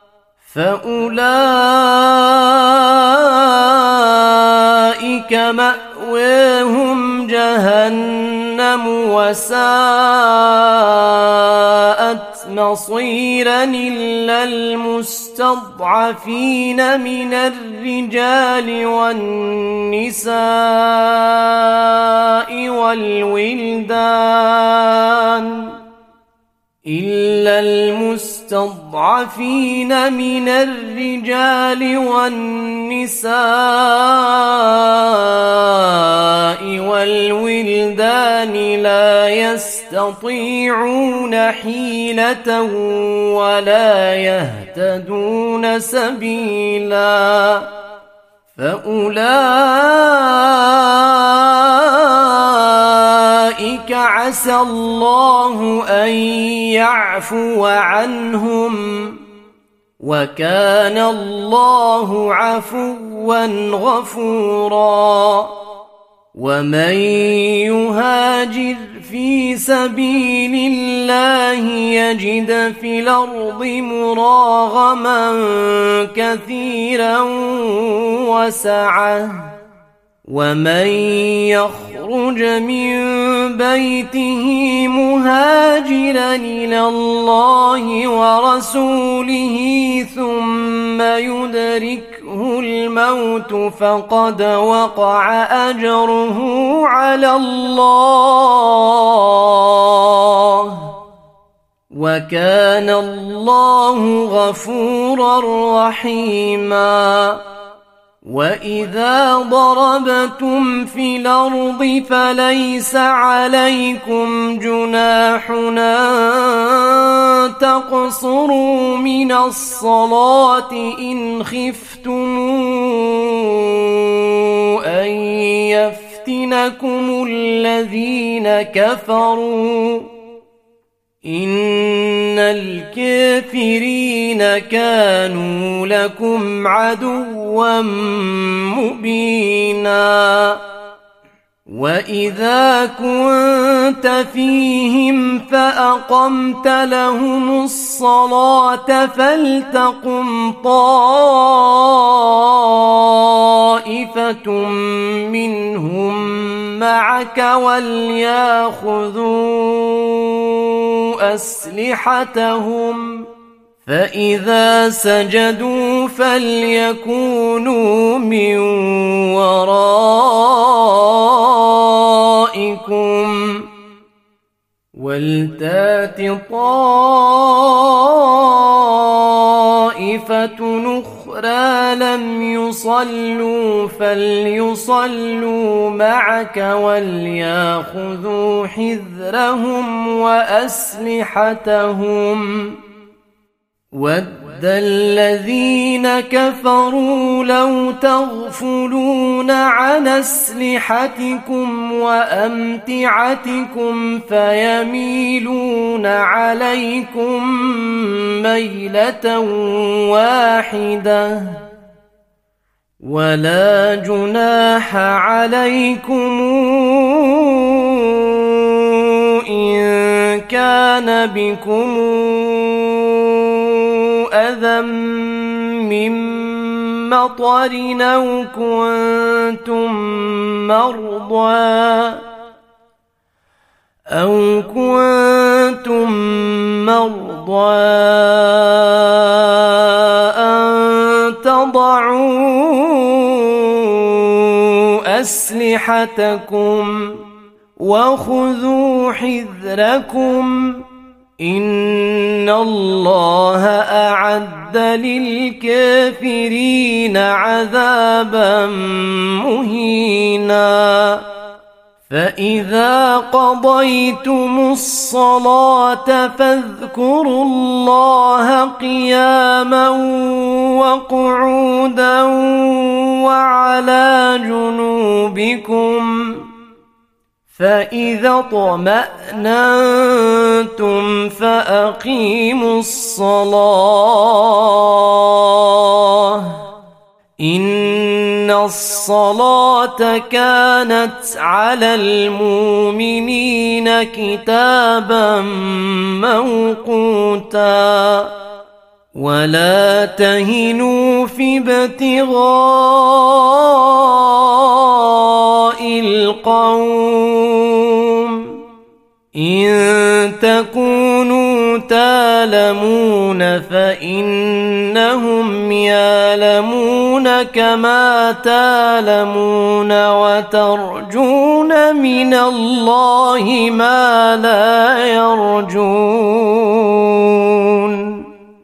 A: فأولئك مأواهم جهنم وساءت مصيرا إلا المستضعفين من الرجال والنساء والولدان إلا المستضعفين من الرجال والنساء والولدان لا يستطيعون حيلة ولا يهتدون سبيلا فأولئك عسى الله أن يعفو عنهم وكان الله عفوا غفورا. ومن يهاجر في سبيل الله يجد في الأرض مراغما كثيرا وسعة ومن يخرج من بيته مهاجرا إلى الله ورسوله ثم يدركه الموت فقد وقع أجره على الله وكان الله غفورا رحيما وإذا ضربتم في الأرض فليس عليكم جناح أن تقصروا من الصلاة إن خفتم أن يفتنكم الذين كفروا إن الكافرين كانوا لكم عدوا مبينا وإذا كنت فيهم فأقمت لهم الصلاة فلتقم طائفة منهم معك وليأخذوا أسلحتهم فإذا سجدوا فليكونوا من ورائكم ولتات طائفة أخرى لم يصلوا فليصلوا معك وليأخذوا حذرهم وأسلحتهم ود الذين كفروا لو تغفلون عن أسلحتكم وأمتعتكم فيميلون عليكم ميلة واحدة ولا جناح عليكم إن كان بكم أذى من مطر أو كنتم مرضى أو كنتم مرضى أن تضعوا أسلحتكم وخذوا حذركم إن الله أعد للكافرين عذابا مهينا فإذا قضيتم الصلاة فاذكروا الله قياما وقعودا وعلى جنوبكم فإذا اطمأننتم فأقيموا الصلاة إن الصلاة كانت على المؤمنين كتابا موقوتا ولا تهنوا في ابتغاء القوم إن تكونوا تالمون فإنهم يالمون كما تالمون وترجون من الله ما لا يرجون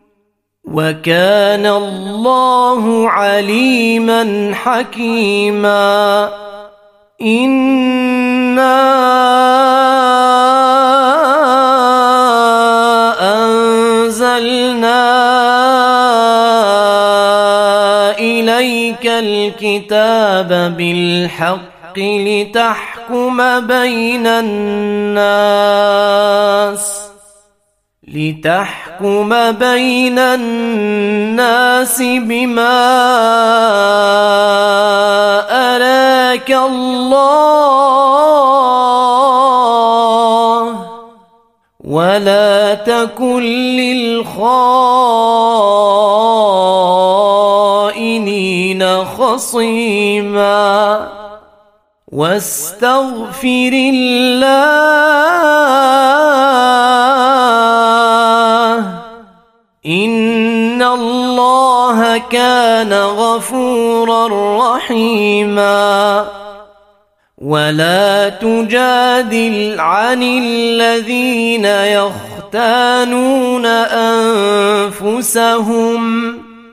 A: وكان الله عليما حكيما إنا أنزلنا إليك الكتاب بالحق لتحكم بين الناس لتحكم بين الناس بما أراك رحمك الله ولا تكن للخائنين خصيما واستغفر الله إن الله كان غفورا رحيما ولا تجادل عن الذين يختانون أنفسهم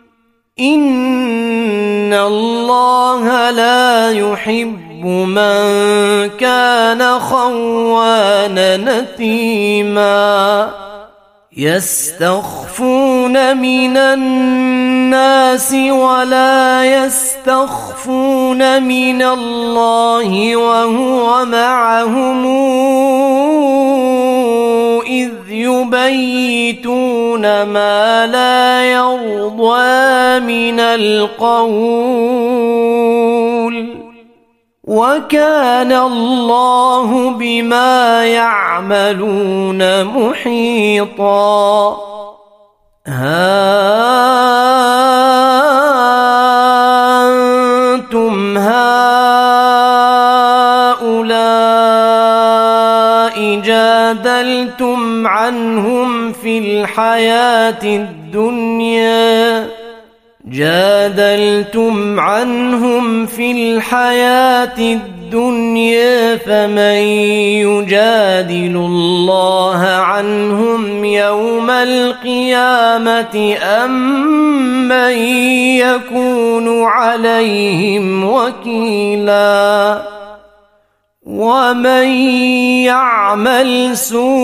A: إن الله لا يحب من كان خوانا نثيما يستخفون من الناس ولا يستخفون من الله وهو معهم إذ يبيتون ما لا يرضى من القول وكان الله بما يعملون محيطا ها أنتم هؤلاء جادلتم عنهم في الحياة الدنيا جادلتم عنهم في الحياة الدنيا فمن يجادل الله عنهم يوم القيامة أم من يكون عليهم وكيلا ومن يعمل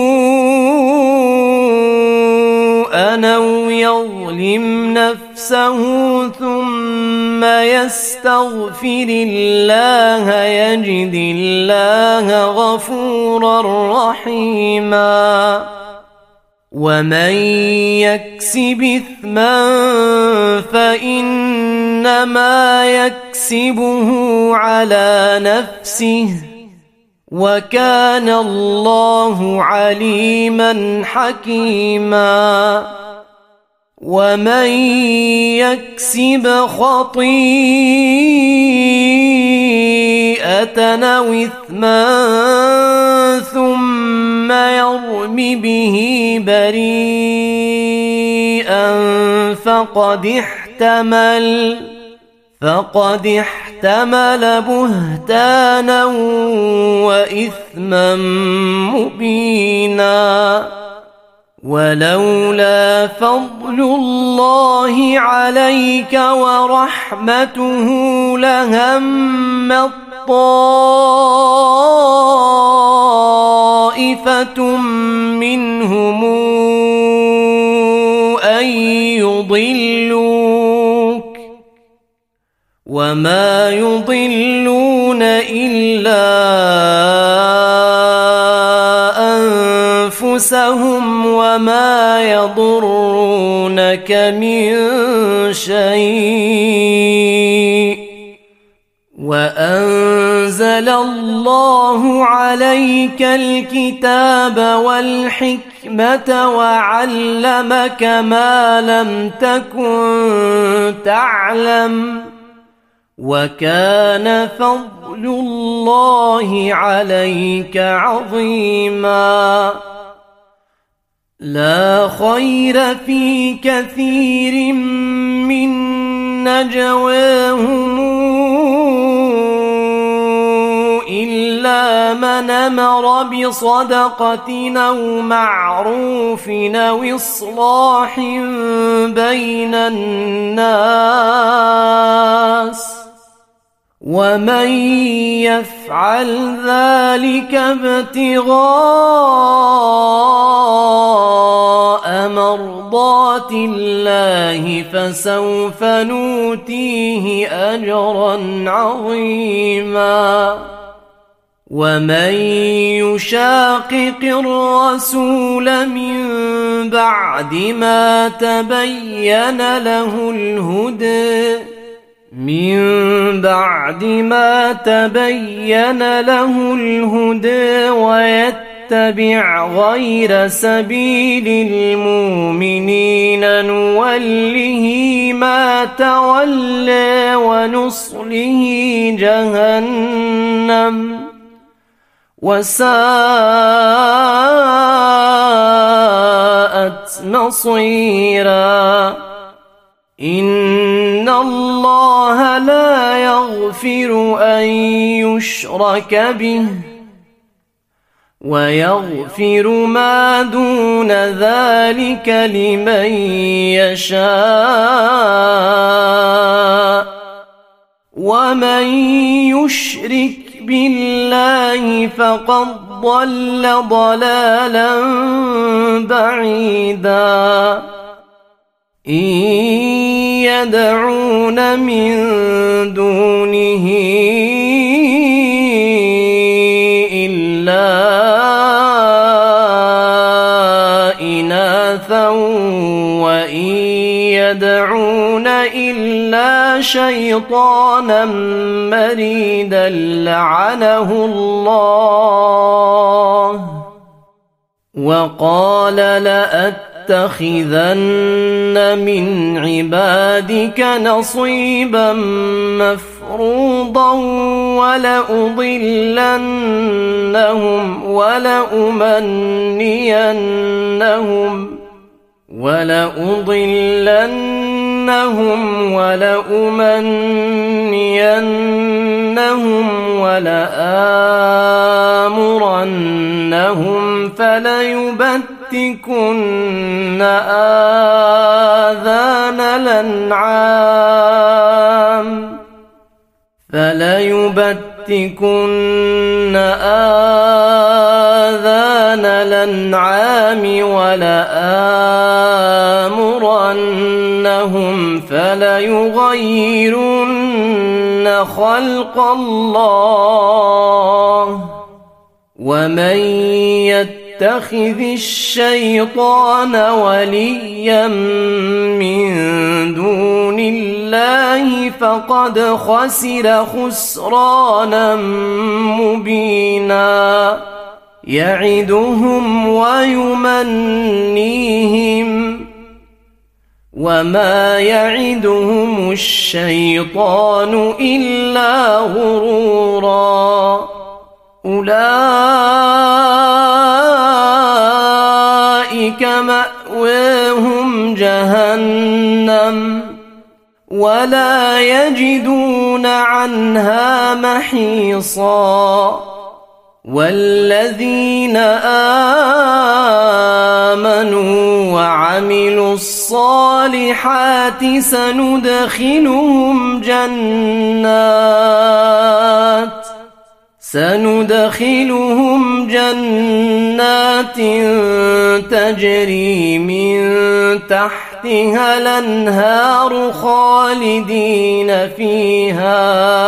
A: سوءا أو يظلم نفسه ثم يستغفر الله يجد الله غفورا رحيما ومن يكسب إثما فإنما يكسبه على نفسه وكان الله عليما حكيما ومن يكسب خطيئة أو إثما ثم يرم به بريئا فقد احتمل فقد احتمل بهتانا وإثما مبينا ولولا فضل الله عليك ورحمته لهمت طائفة منهم أن يضلوك وما يضلون إلا أنفسهم وما يضرونك من شيء وأنزل الله عليك الكتاب والحكمة وعلمك ما لم تكن تعلم وكان فضل الله عليك عظيما لا خير في كثير من نجواهم إلا من أمر بصدقة أو معروف أو إصلاح بين الناس ومن يفعل ذلك ابتغاء مرضات الله فسوف نؤتيه أجرا عظيما ومن يشاقق الرسول من بعد ما تبين له الهدى من بعد ما تبين له الهدى ويتبع غير سبيل المؤمنين نوله ما تولى ونصله جهنم وساءت مصيرا. إن الله لا يغفر أن يشرك به ويغفر ما دون ذلك لمن يشاء ومن يشرك بالله فقد ضل ضلالا بعيدا. إن يدعون من دونه إلا إناثا وإن يدعون إلا شيطانا مريدا لعنه الله وقال لأتخذن من عبادك نصيبا مفروضا ولأضلنهم ولأمنينهم ولأضلنهم ولأمنينهم ولآمرنهم فليبتكن آذان الأنعام فليبتكن آذان الأنعام ولآمرنهم فليغيرن خلق الله ومن يتخذ الشيطان وليا من دون الله فقد خسر خسرانا مبينا. يعدهم ويمنيهم وما يعدهم الشيطان إلا غرورا. أولئك مأواهم جهنم ولا يجدون عنها محيصا. والذين آمنوا وعملوا الصالحات سندخلهم جنات سندخلهم جنات تجري من تحتها الأنهار خالدين فيها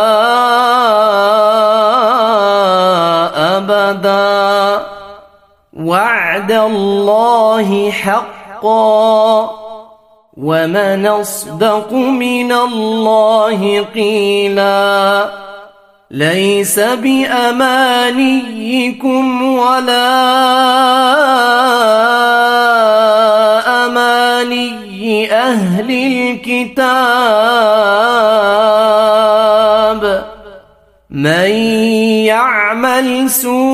A: أبدا وعد الله حقا ومن أصدق من الله قيلا. ليس بأمانيكم ولا أماني أهل الكتاب من يعمل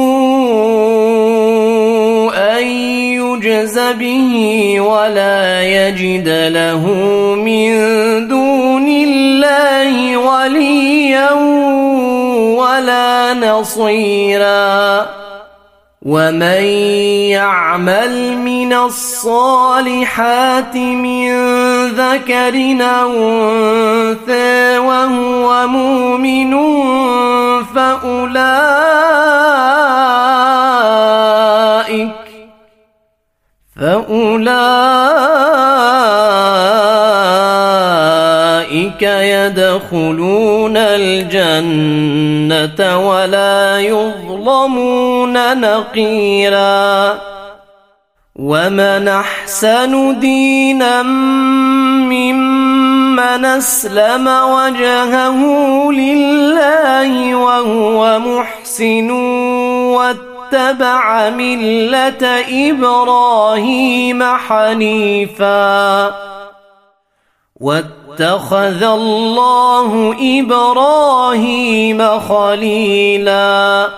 A: سوءا يجز به ولا يجد له من دون الله وليا ولا نصيرا. ومن يعمل من الصالحات من ذكر أو أنثى وهو مؤمن فأولئك فأولئك يدخلون الجنة ولا يظلمون نقيرا. ومن أحسن دينا ممن من أسلم وجهه لله وهو محسن واتبع ملة إبراهيم حنيفا واتخذ الله إبراهيم خليلا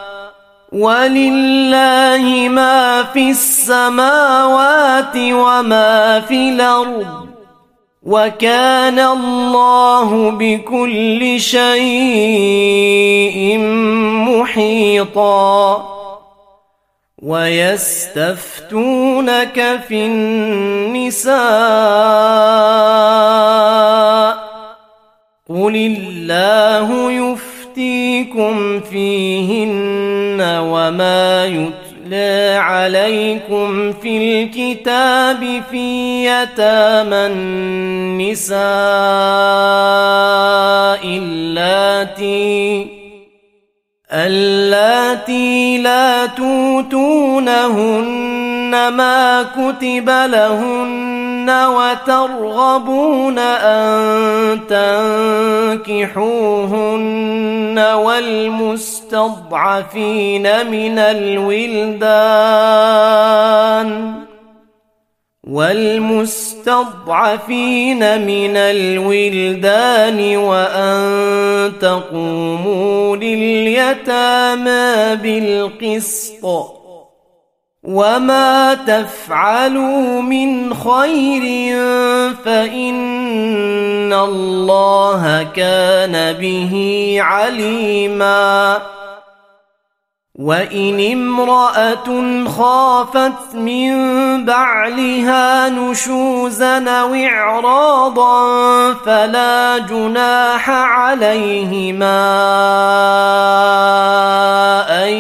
A: ولله ما في السماوات وما في الأرض وكان الله بكل شيء محيطا ويستفتونك في النساء قل الله يفتيكم فيهن وما يتلى عليكم في الكتاب في يتامى النساء اللاتي اللاتي لا توتونهن ما كتب لهن وترغبون أن تنكحوهن والمستضعفين من الولدان والمستضعفين من الولدان وأن تقوموا لليتامى بالقسط وما تفعلوا من خير فإن الله كان به عليما وإن امرأة خافت من بعلها نشوزا أو إعراضا فلا جناح عليهما أن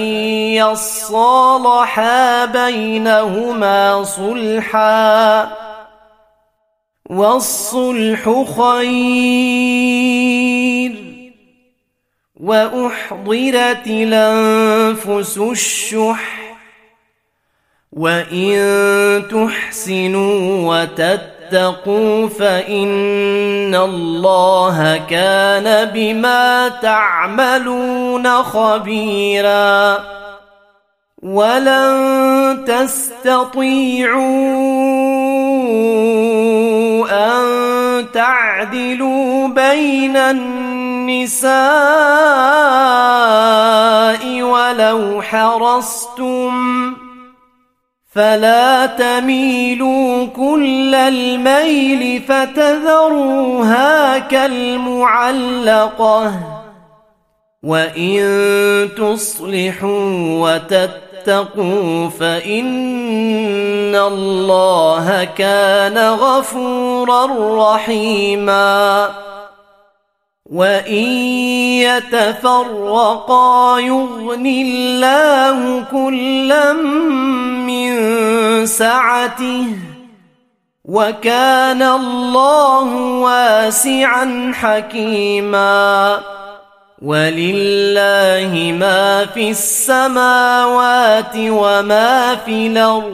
A: يصالحا بينهما صلحا والصلح خير وأحضرت الأنفس الشح وإن تحسنوا وتتقوا فإن الله كان بما تعملون خبيرا ولن تستطيعوا أن تعدلوا بين النساء ولو حرصتم فلا تميلوا كل الميل فتذروها كالمعلقة وإن تصلحوا وتتقوا فإن الله كان غفورا رحيما وإن يتفرقا يغن الله كلا من سعته وكان الله واسعا حكيما ولله ما في السماوات وما في الأرض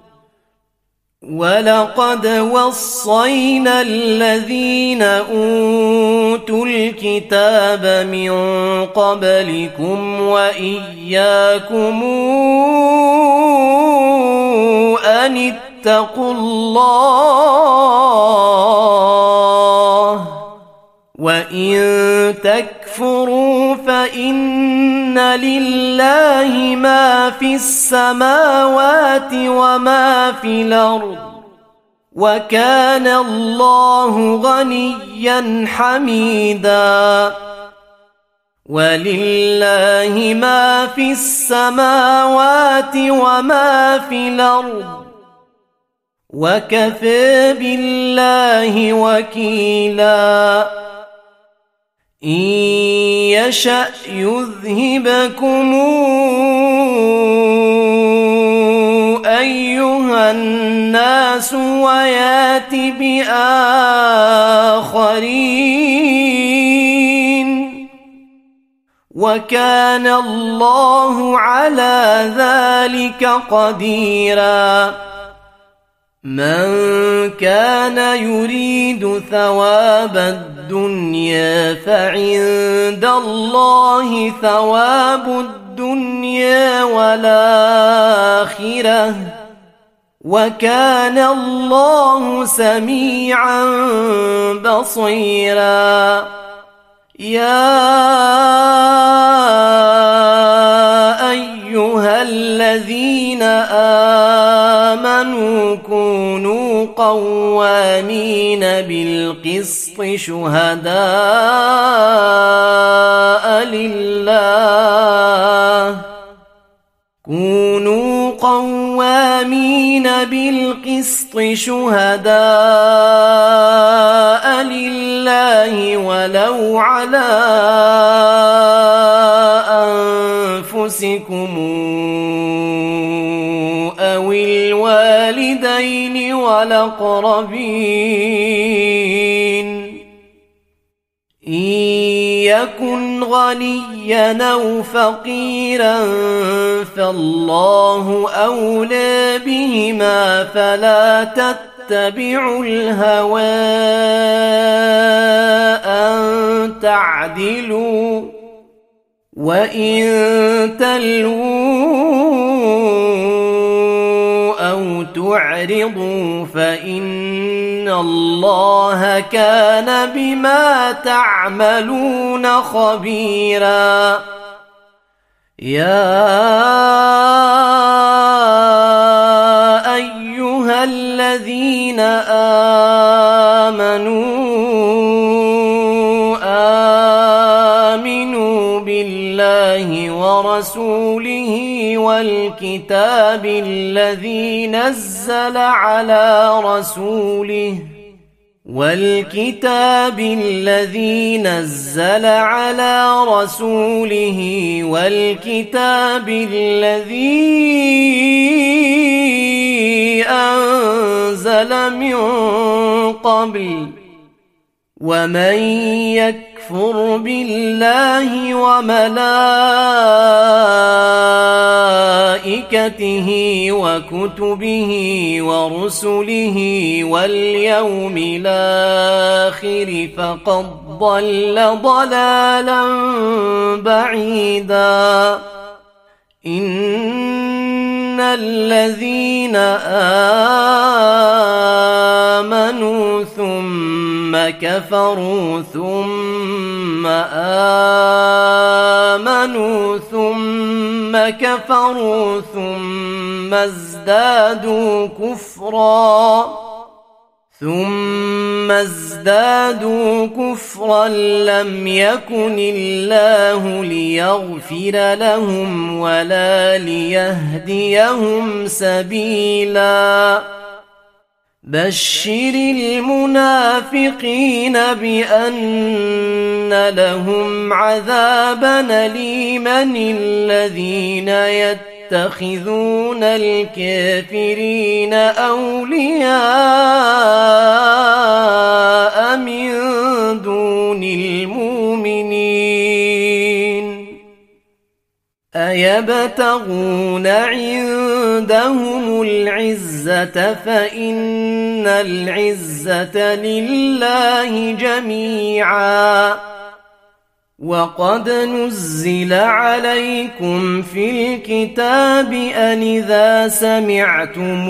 A: ولقد وصينا الذين أوتوا الكتاب من قبلكم وإياكم أن اتقوا الله وإن تكفروا فإن لله ما في السماوات وما في الأرض وكان الله غنيا حميدا ولله ما في السماوات وما في الأرض وكفى بالله وكيلا إن يشأ يذهبكم أيها الناس ويات بآخرين وكان الله على ذلك قديرا من كان يريد ثواب الدنيا فعند الله ثواب الدنيا والآخرة وكان الله سميعا بصيرا. يا أيها الذين آمنوا كونوا قوامين بالقسط شهداء لله كونوا قوامين بالقسط شهداء لله ولو على أنفسكم أو الوالدين والأقربين إن يكن غنيا أو فقيرا فالله أولى بهما فلا تتبعوا الهوى أن تعدلوا وإن تلووا أو تعرضوا فإن الله كان بما تعملون خبيرا. يا أيها الذين آمنوا آمنوا بالله ورسوله والكتاب الذي نزل على رسوله والكتاب الذي نزل على رسوله والكتاب الذي أنزل من قبل ومن يكفر بالله وملائكته وكتبه ورسله واليوم الآخر فقد ضل ضلالا بعيدا. إن الذين آمنوا ثم كفروا ثم آمنوا ثم كفروا ثم ازدادوا كفرا ثم ازدادوا كفرا لم يكن الله ليغفر لهم ولا ليهديهم سبيلا. بشر المنافقين بأن لهم عذابا أليما الذين يتخذون الكافرين أولياء من دون المؤمنين أيبتغون عندهم العزة فإن العزة لله جميعا. وقد نزل عليكم في الكتاب أن إذا سمعتم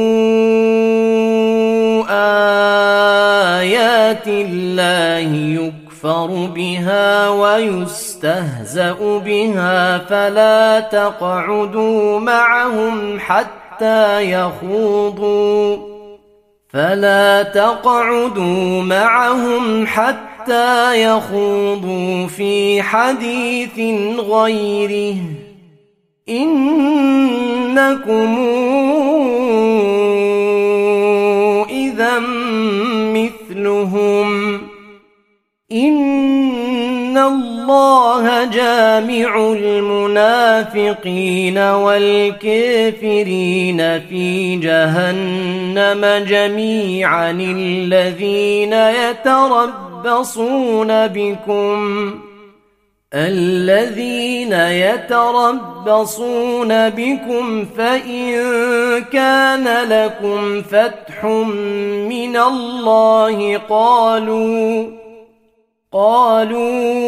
A: آيات الله يكفر بها ويستهزأ بها فلا تقعدوا معهم حتى يخوضوا فلا تقعدوا معهم حتى يخوضوا في حديث غيره إنكم إذا مثلهم إن الله جامع المنافقين والكافرين في جهنم جميعا الذين يتربصون بكم الذين يتربصون بكم فإن كان لكم فتح من الله قالوا قالوا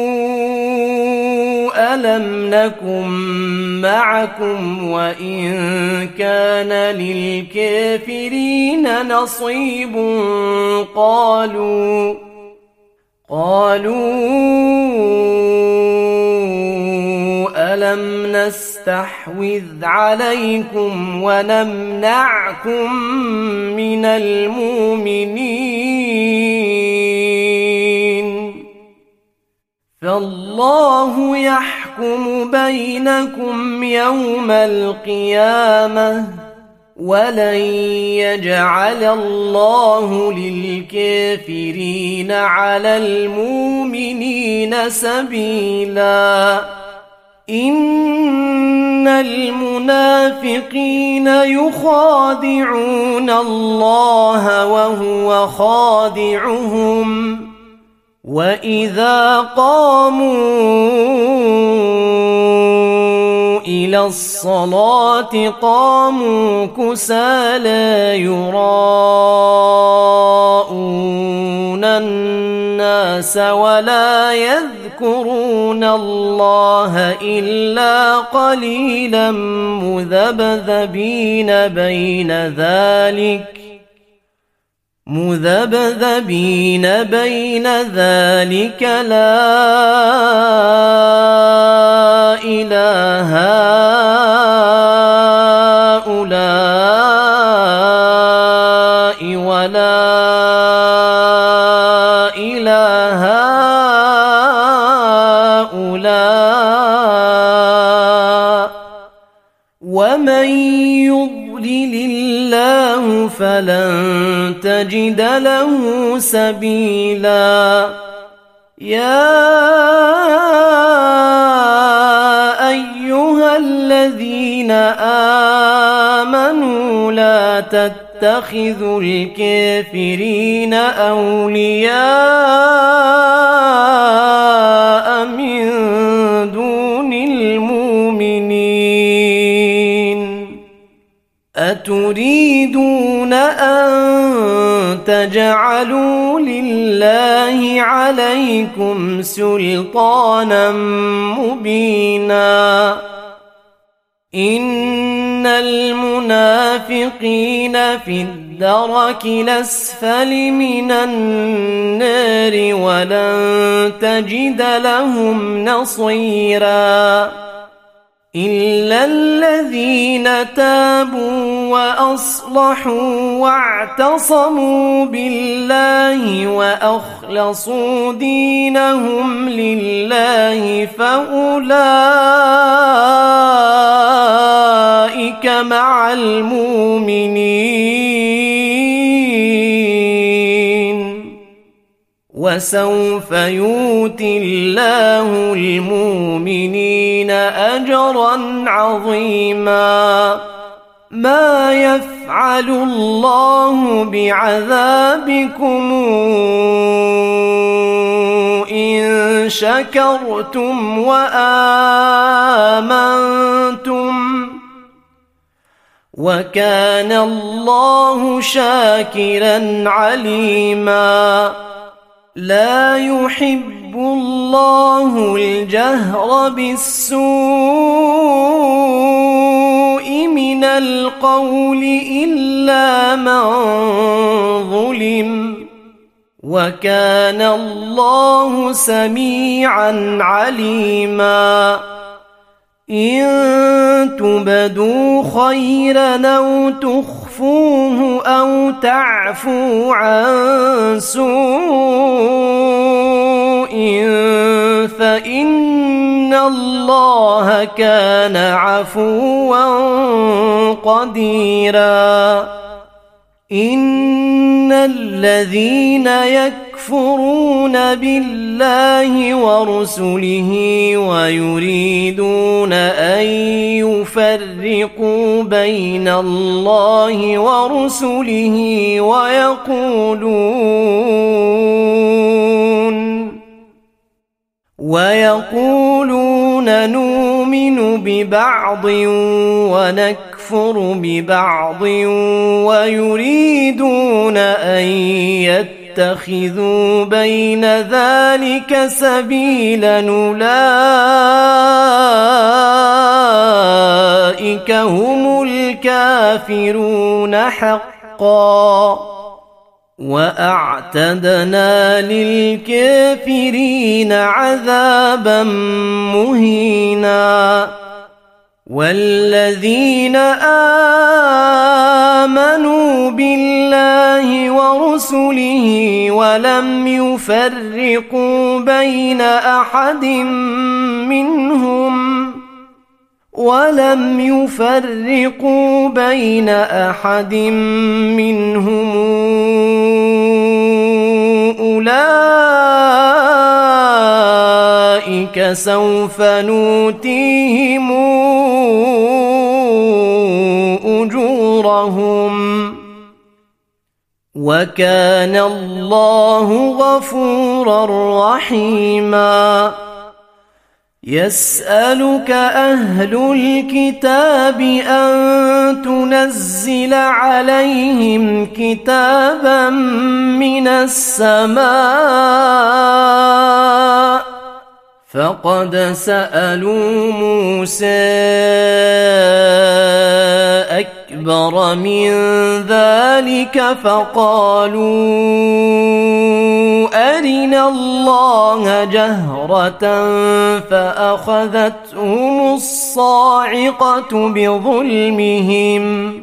A: ألم نكن معكم وإن كان للكافرين نصيب قالوا قالوا ألم نستحوذ عليكم ونمنعكم من المؤمنين فالله يحكم بينكم يوم القيامة ولن يجعل الله للكافرين على المؤمنين سبيلا إن المنافقين يخادعون الله وهو خادعهم وإذا قاموا إلى الصلاة قاموا كسالى يراءون الناس ولا يذكرون الله إلا قليلا مذبذبين بين ذلك مذبذبين بين ذلك لا إله هؤلاء ولا إله هؤلاء ومن يضلل الله فلن تجد له سبيلا يا أيها الذين آمنوا لا تتخذوا الكافرين أولياء من دون المؤمنين أتريدون أن تجعلوا لله عليكم سلطانا مبينا إن المنافقين في الدرك الأسفل من النار ولن تجد لهم نصيرا إلا الذين تابوا وأصلحوا واعتصموا بالله وأخلصوا دينهم لله فأولئك مع المؤمنين وسوف يؤتي الله المؤمنين أجرا عظيما ما يفعل الله بعذابكم إن شكرتم وآمنتم وكان الله شاكرا عليما لا يحب الله الجهر بالسوء من القول إلا من ظلم وكان الله سميعا عليما إن تبدوا خيرا أو تخفوه أو تعفوا عن سوء فإن الله كان عفوا قديرا إن الذين يكفرون بالله ورسله ويريدون أن يفرقوا بين الله ورسله ويقولون ويقولون نؤمن ببعض ونكفر ببعض ويريدون أن يتخذوا بين ذلك سبيلا أولئك هم الكافرون حقا وأعتدنا للكافرين عذابا مهينا والذين آمنوا بالله ورسله ولم يفرقوا بين أحد منهم ولم يفرقوا بين أحد منهم أولئك سوف نؤتيهم أجورهم وكان الله غفورا رحيما يسألك أهل الكتاب أن تنزل عليهم كتابا من السماء فقد سألوا موسى أكبر من ذلك فقالوا أرنا الله جهرة فأخذتهم الصاعقة بظلمهم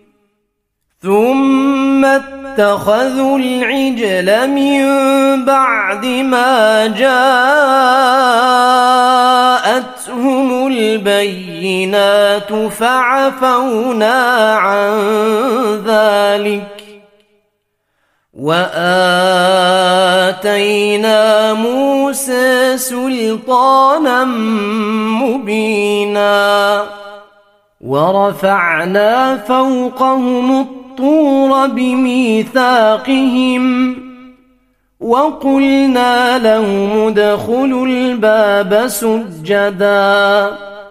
A: ثم اتخذوا العجل من بعد ما جاءتهم البينات فعفونا عن ذلك وآتينا موسى سلطانا مبينا ورفعنا فوقهم الطور بميثاقهم وقلنا لهم ادخلوا الباب سجدا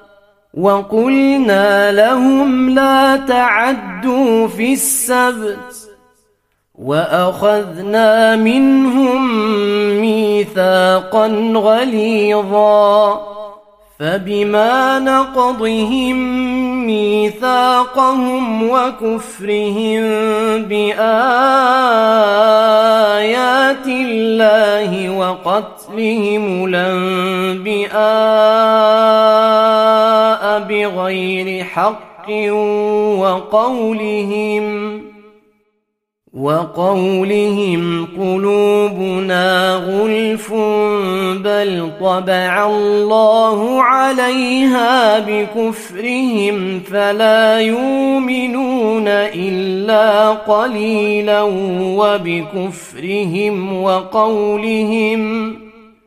A: وقلنا لهم لا تعدوا في السبت وأخذنا منهم ميثاقا غليظا فبما نقضهم ميثاقهم وكفرهم بآيات الله وقتلهم الأنبياء بغير حق وقولهم وقولهم قلوبنا غلف بل طبع الله عليها بكفرهم فلا يؤمنون إلا قليلا وبكفرهم وقولهم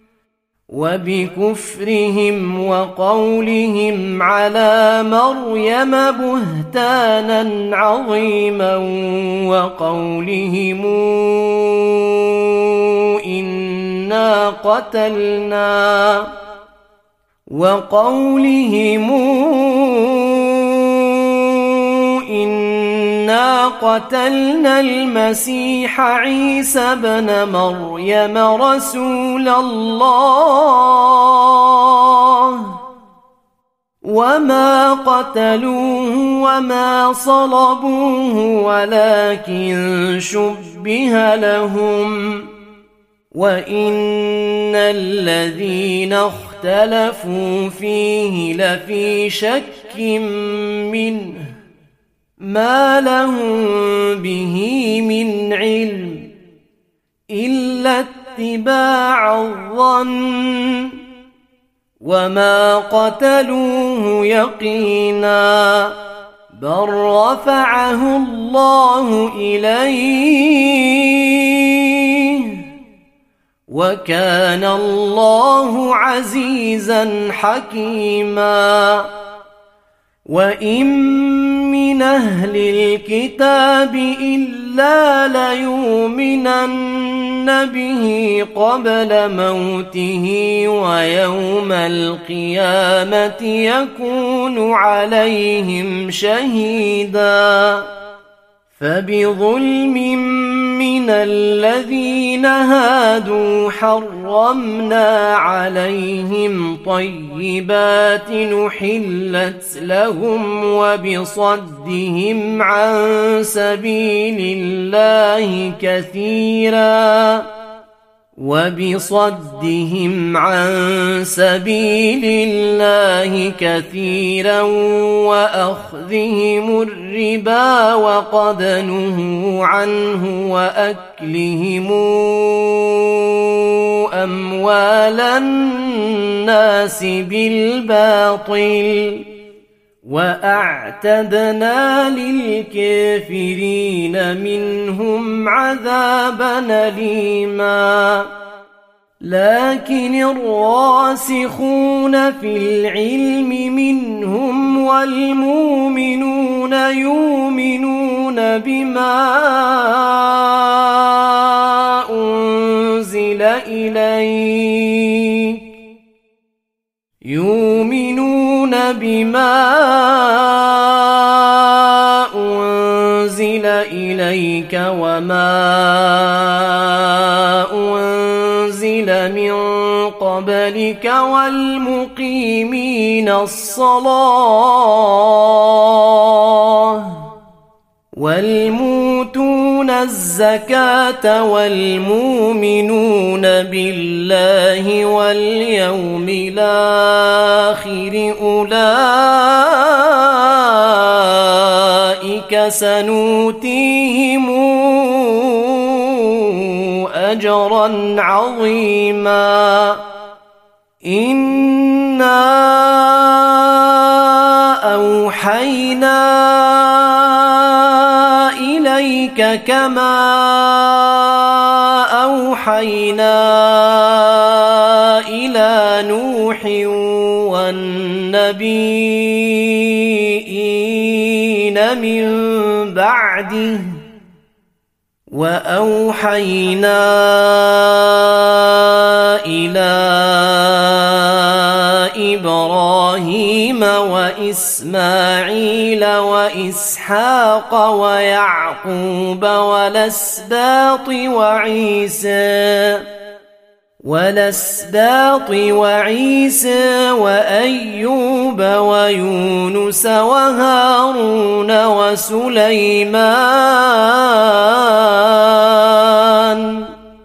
A: وبكفرهم وقولهم على مريم بهتانا عظيما وقولهم إنا قتلنا وقولهم إنا قتلنا المسيح عيسى ابن مريم رسول الله وما قتلوه وما صلبوه ولكن شبه لهم وإن الذين اختلفوا فيه لفي شك منه ما لهم به من علم إلا اتباع الظن وما قتلوه يقينا بل رفعه الله إليه وكان الله عزيزا حكيما وإن من أهل الكتاب إلا ليؤمنن به قبل موته ويوم القيامة يكون عليهم شهيدا فبظلم من الذين هادوا حرمنا عليهم طيبات نحلت لهم وبصدهم عن سبيل الله كثيرا وبصدهم عن سبيل الله كثيرا وأخذهم الربا وقد نهوا عنه وأكلهم أموال الناس بالباطل وأعتدنا للكافرين منهم عذابا أليما لكن الراسخون في العلم منهم والمؤمنون يؤمنون بما أنزل إليك يؤمنون بما أنزل إليك وما أنزل من قبلك والمقيمين الصلاة والموتون الزكاة والمؤمنون بالله واليوم الآخر أولئك سنؤتيهم أجرا عظيما إنا أوحينا إليك كما أوحينا إلى نوح والنبيين من بعده وأوحينا إلى إبراهيم وإسماعيل وإسحاق ويعقوب والأسباط وعيسى والأسباط وعيسى وأيوب ويونس وهارون وسليمان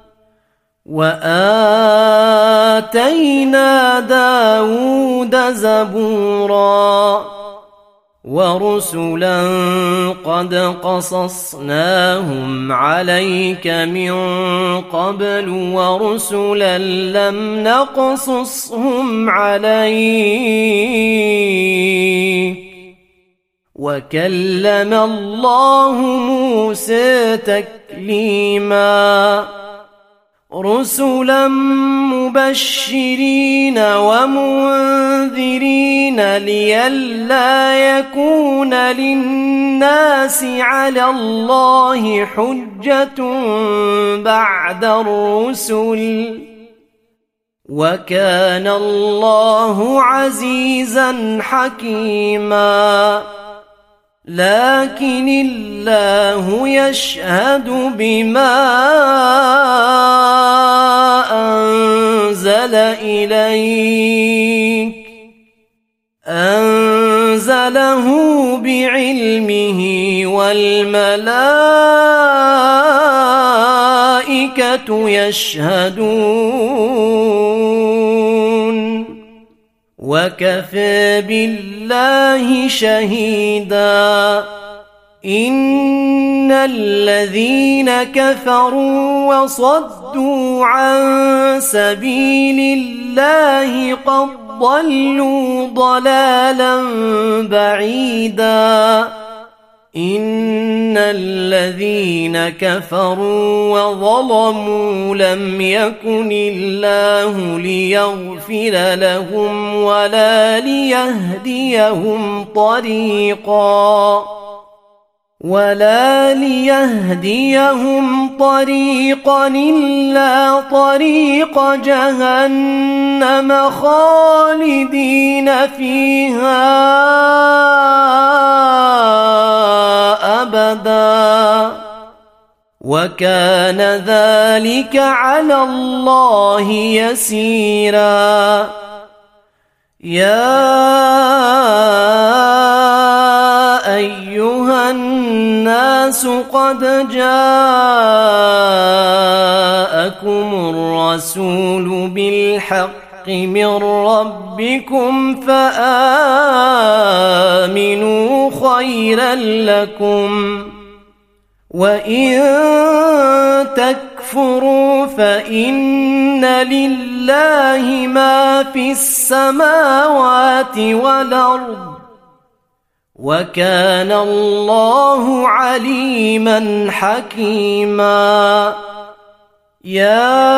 A: وآتينا داود زبورا ورسلا قد قصصناهم عليك من قبل ورسلا لم نقصصهم عليك وكلم الله موسى تكليما رسلا مبشرين ومنذرين لئلا يكون للناس على الله حجة بعد الرسل وكان الله عزيزا حكيما لكن الله يشهد بما أنزل إليك أنزله بعلمه والملائكة يشهدون وكفى بالله شهيدا إن الذين كفروا وصدوا عن سبيل الله قد ضلوا ضلالا بعيدا إن الذين كفروا وظلموا لم يكن الله ليغفر لهم ولا ليهديهم طريقا ولا ليهديهم طريقا إلا طريق جهنم خالدين فيها أبدا وكان ذلك على الله يسيرا يا أيها الناس قد جاءكم الرسول بالحق من ربكم فآمنوا خيرا لكم وإن تكفروا فإن لله ما في السماوات والأرض وكان الله عليما حكيما يا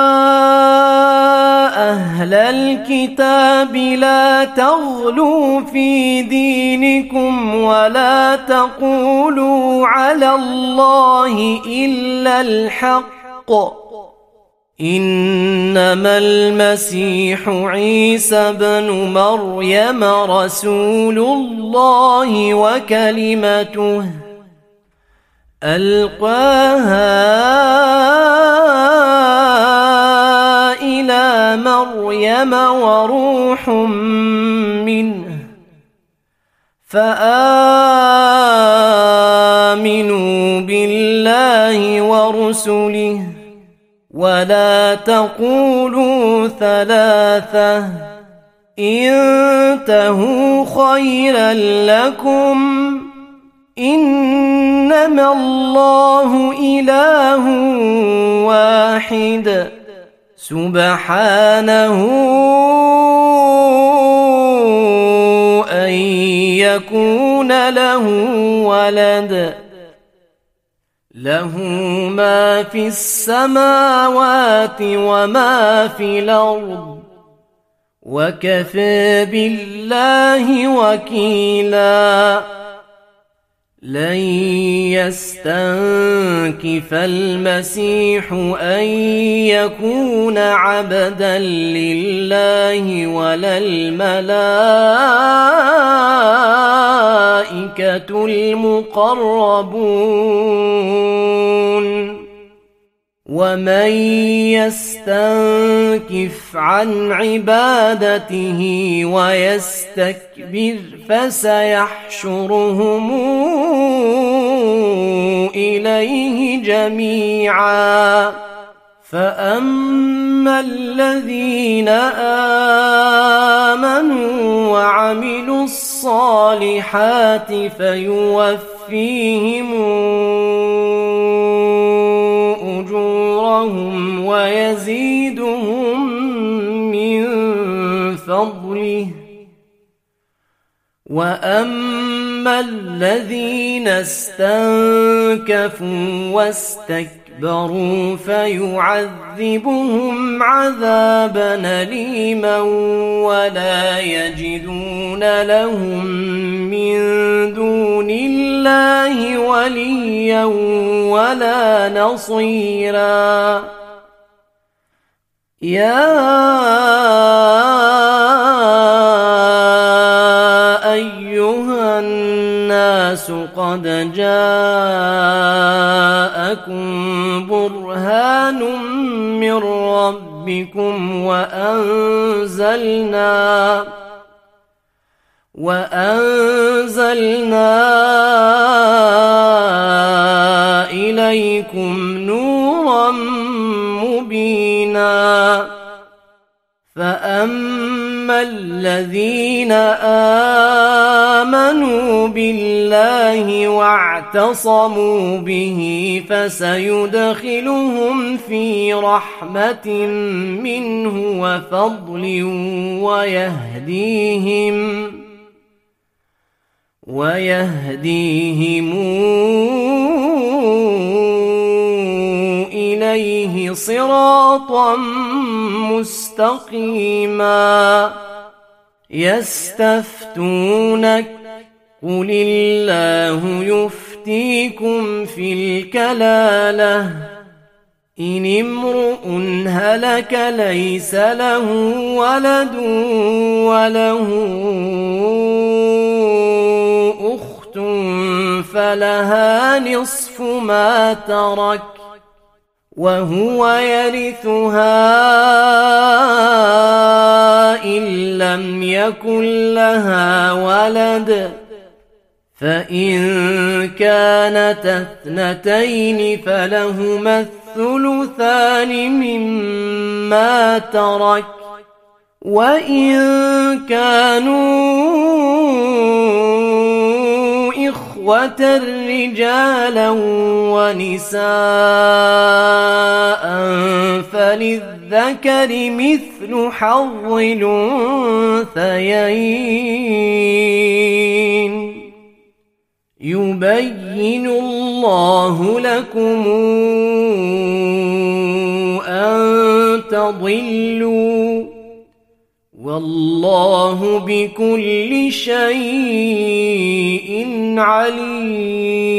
A: أهل الكتاب لا تغلوا في دينكم ولا تقولوا على الله إلا الحق إنما المسيح عيسى بن مريم رسول الله وكلمته ألقاها إلى مريم وروح منه فآمنوا بالله ورسله ولا تقولوا ثلاثة انتهوا خيرا لكم إنما الله إله واحد سبحانه أن يكون له ولد له ما في السماوات وما في الأرض وكفى بالله وكيلا لن يستنكف المسيح أن يكون عبدا لله ولا الملائكة المقربون ومن يستنكف عن عبادته ويستكبر فسيحشرهم إليه جميعا فأما الذين آمنوا وعملوا الصالحات فيوفيهم أجورهم ويزيدهم من فضله وأما الذين استنكفوا واستكبروا فيعذبهم عذابا أليما ولا يجدون لهم من دون الله وليا ولا نصيرا يا أيها الناس قد جاءكم برهان من ربكم وأنزلنا وأنزلنا إليكم نورا مبينا فأما الذين آمنوا بالله واعتصموا به فسيدخلهم في رحمة منه وفضل ويهديهم ويهديهم إليه صراطا مستقيما يستفتونك قل الله يفتح يفتيكم في الكلالة إن امرؤ هلك ليس له ولد وله أخت فلها نصف ما ترك وهو يرثها إن لم يكن لها ولد فإن كانت اثنتين فلهما الثلثان مما ترك وإن كانوا إخوة رجالا ونساء فللذكر مثل حظ الأنثيين يبين الله لكم أن تضلوا والله بكل شيء عليم.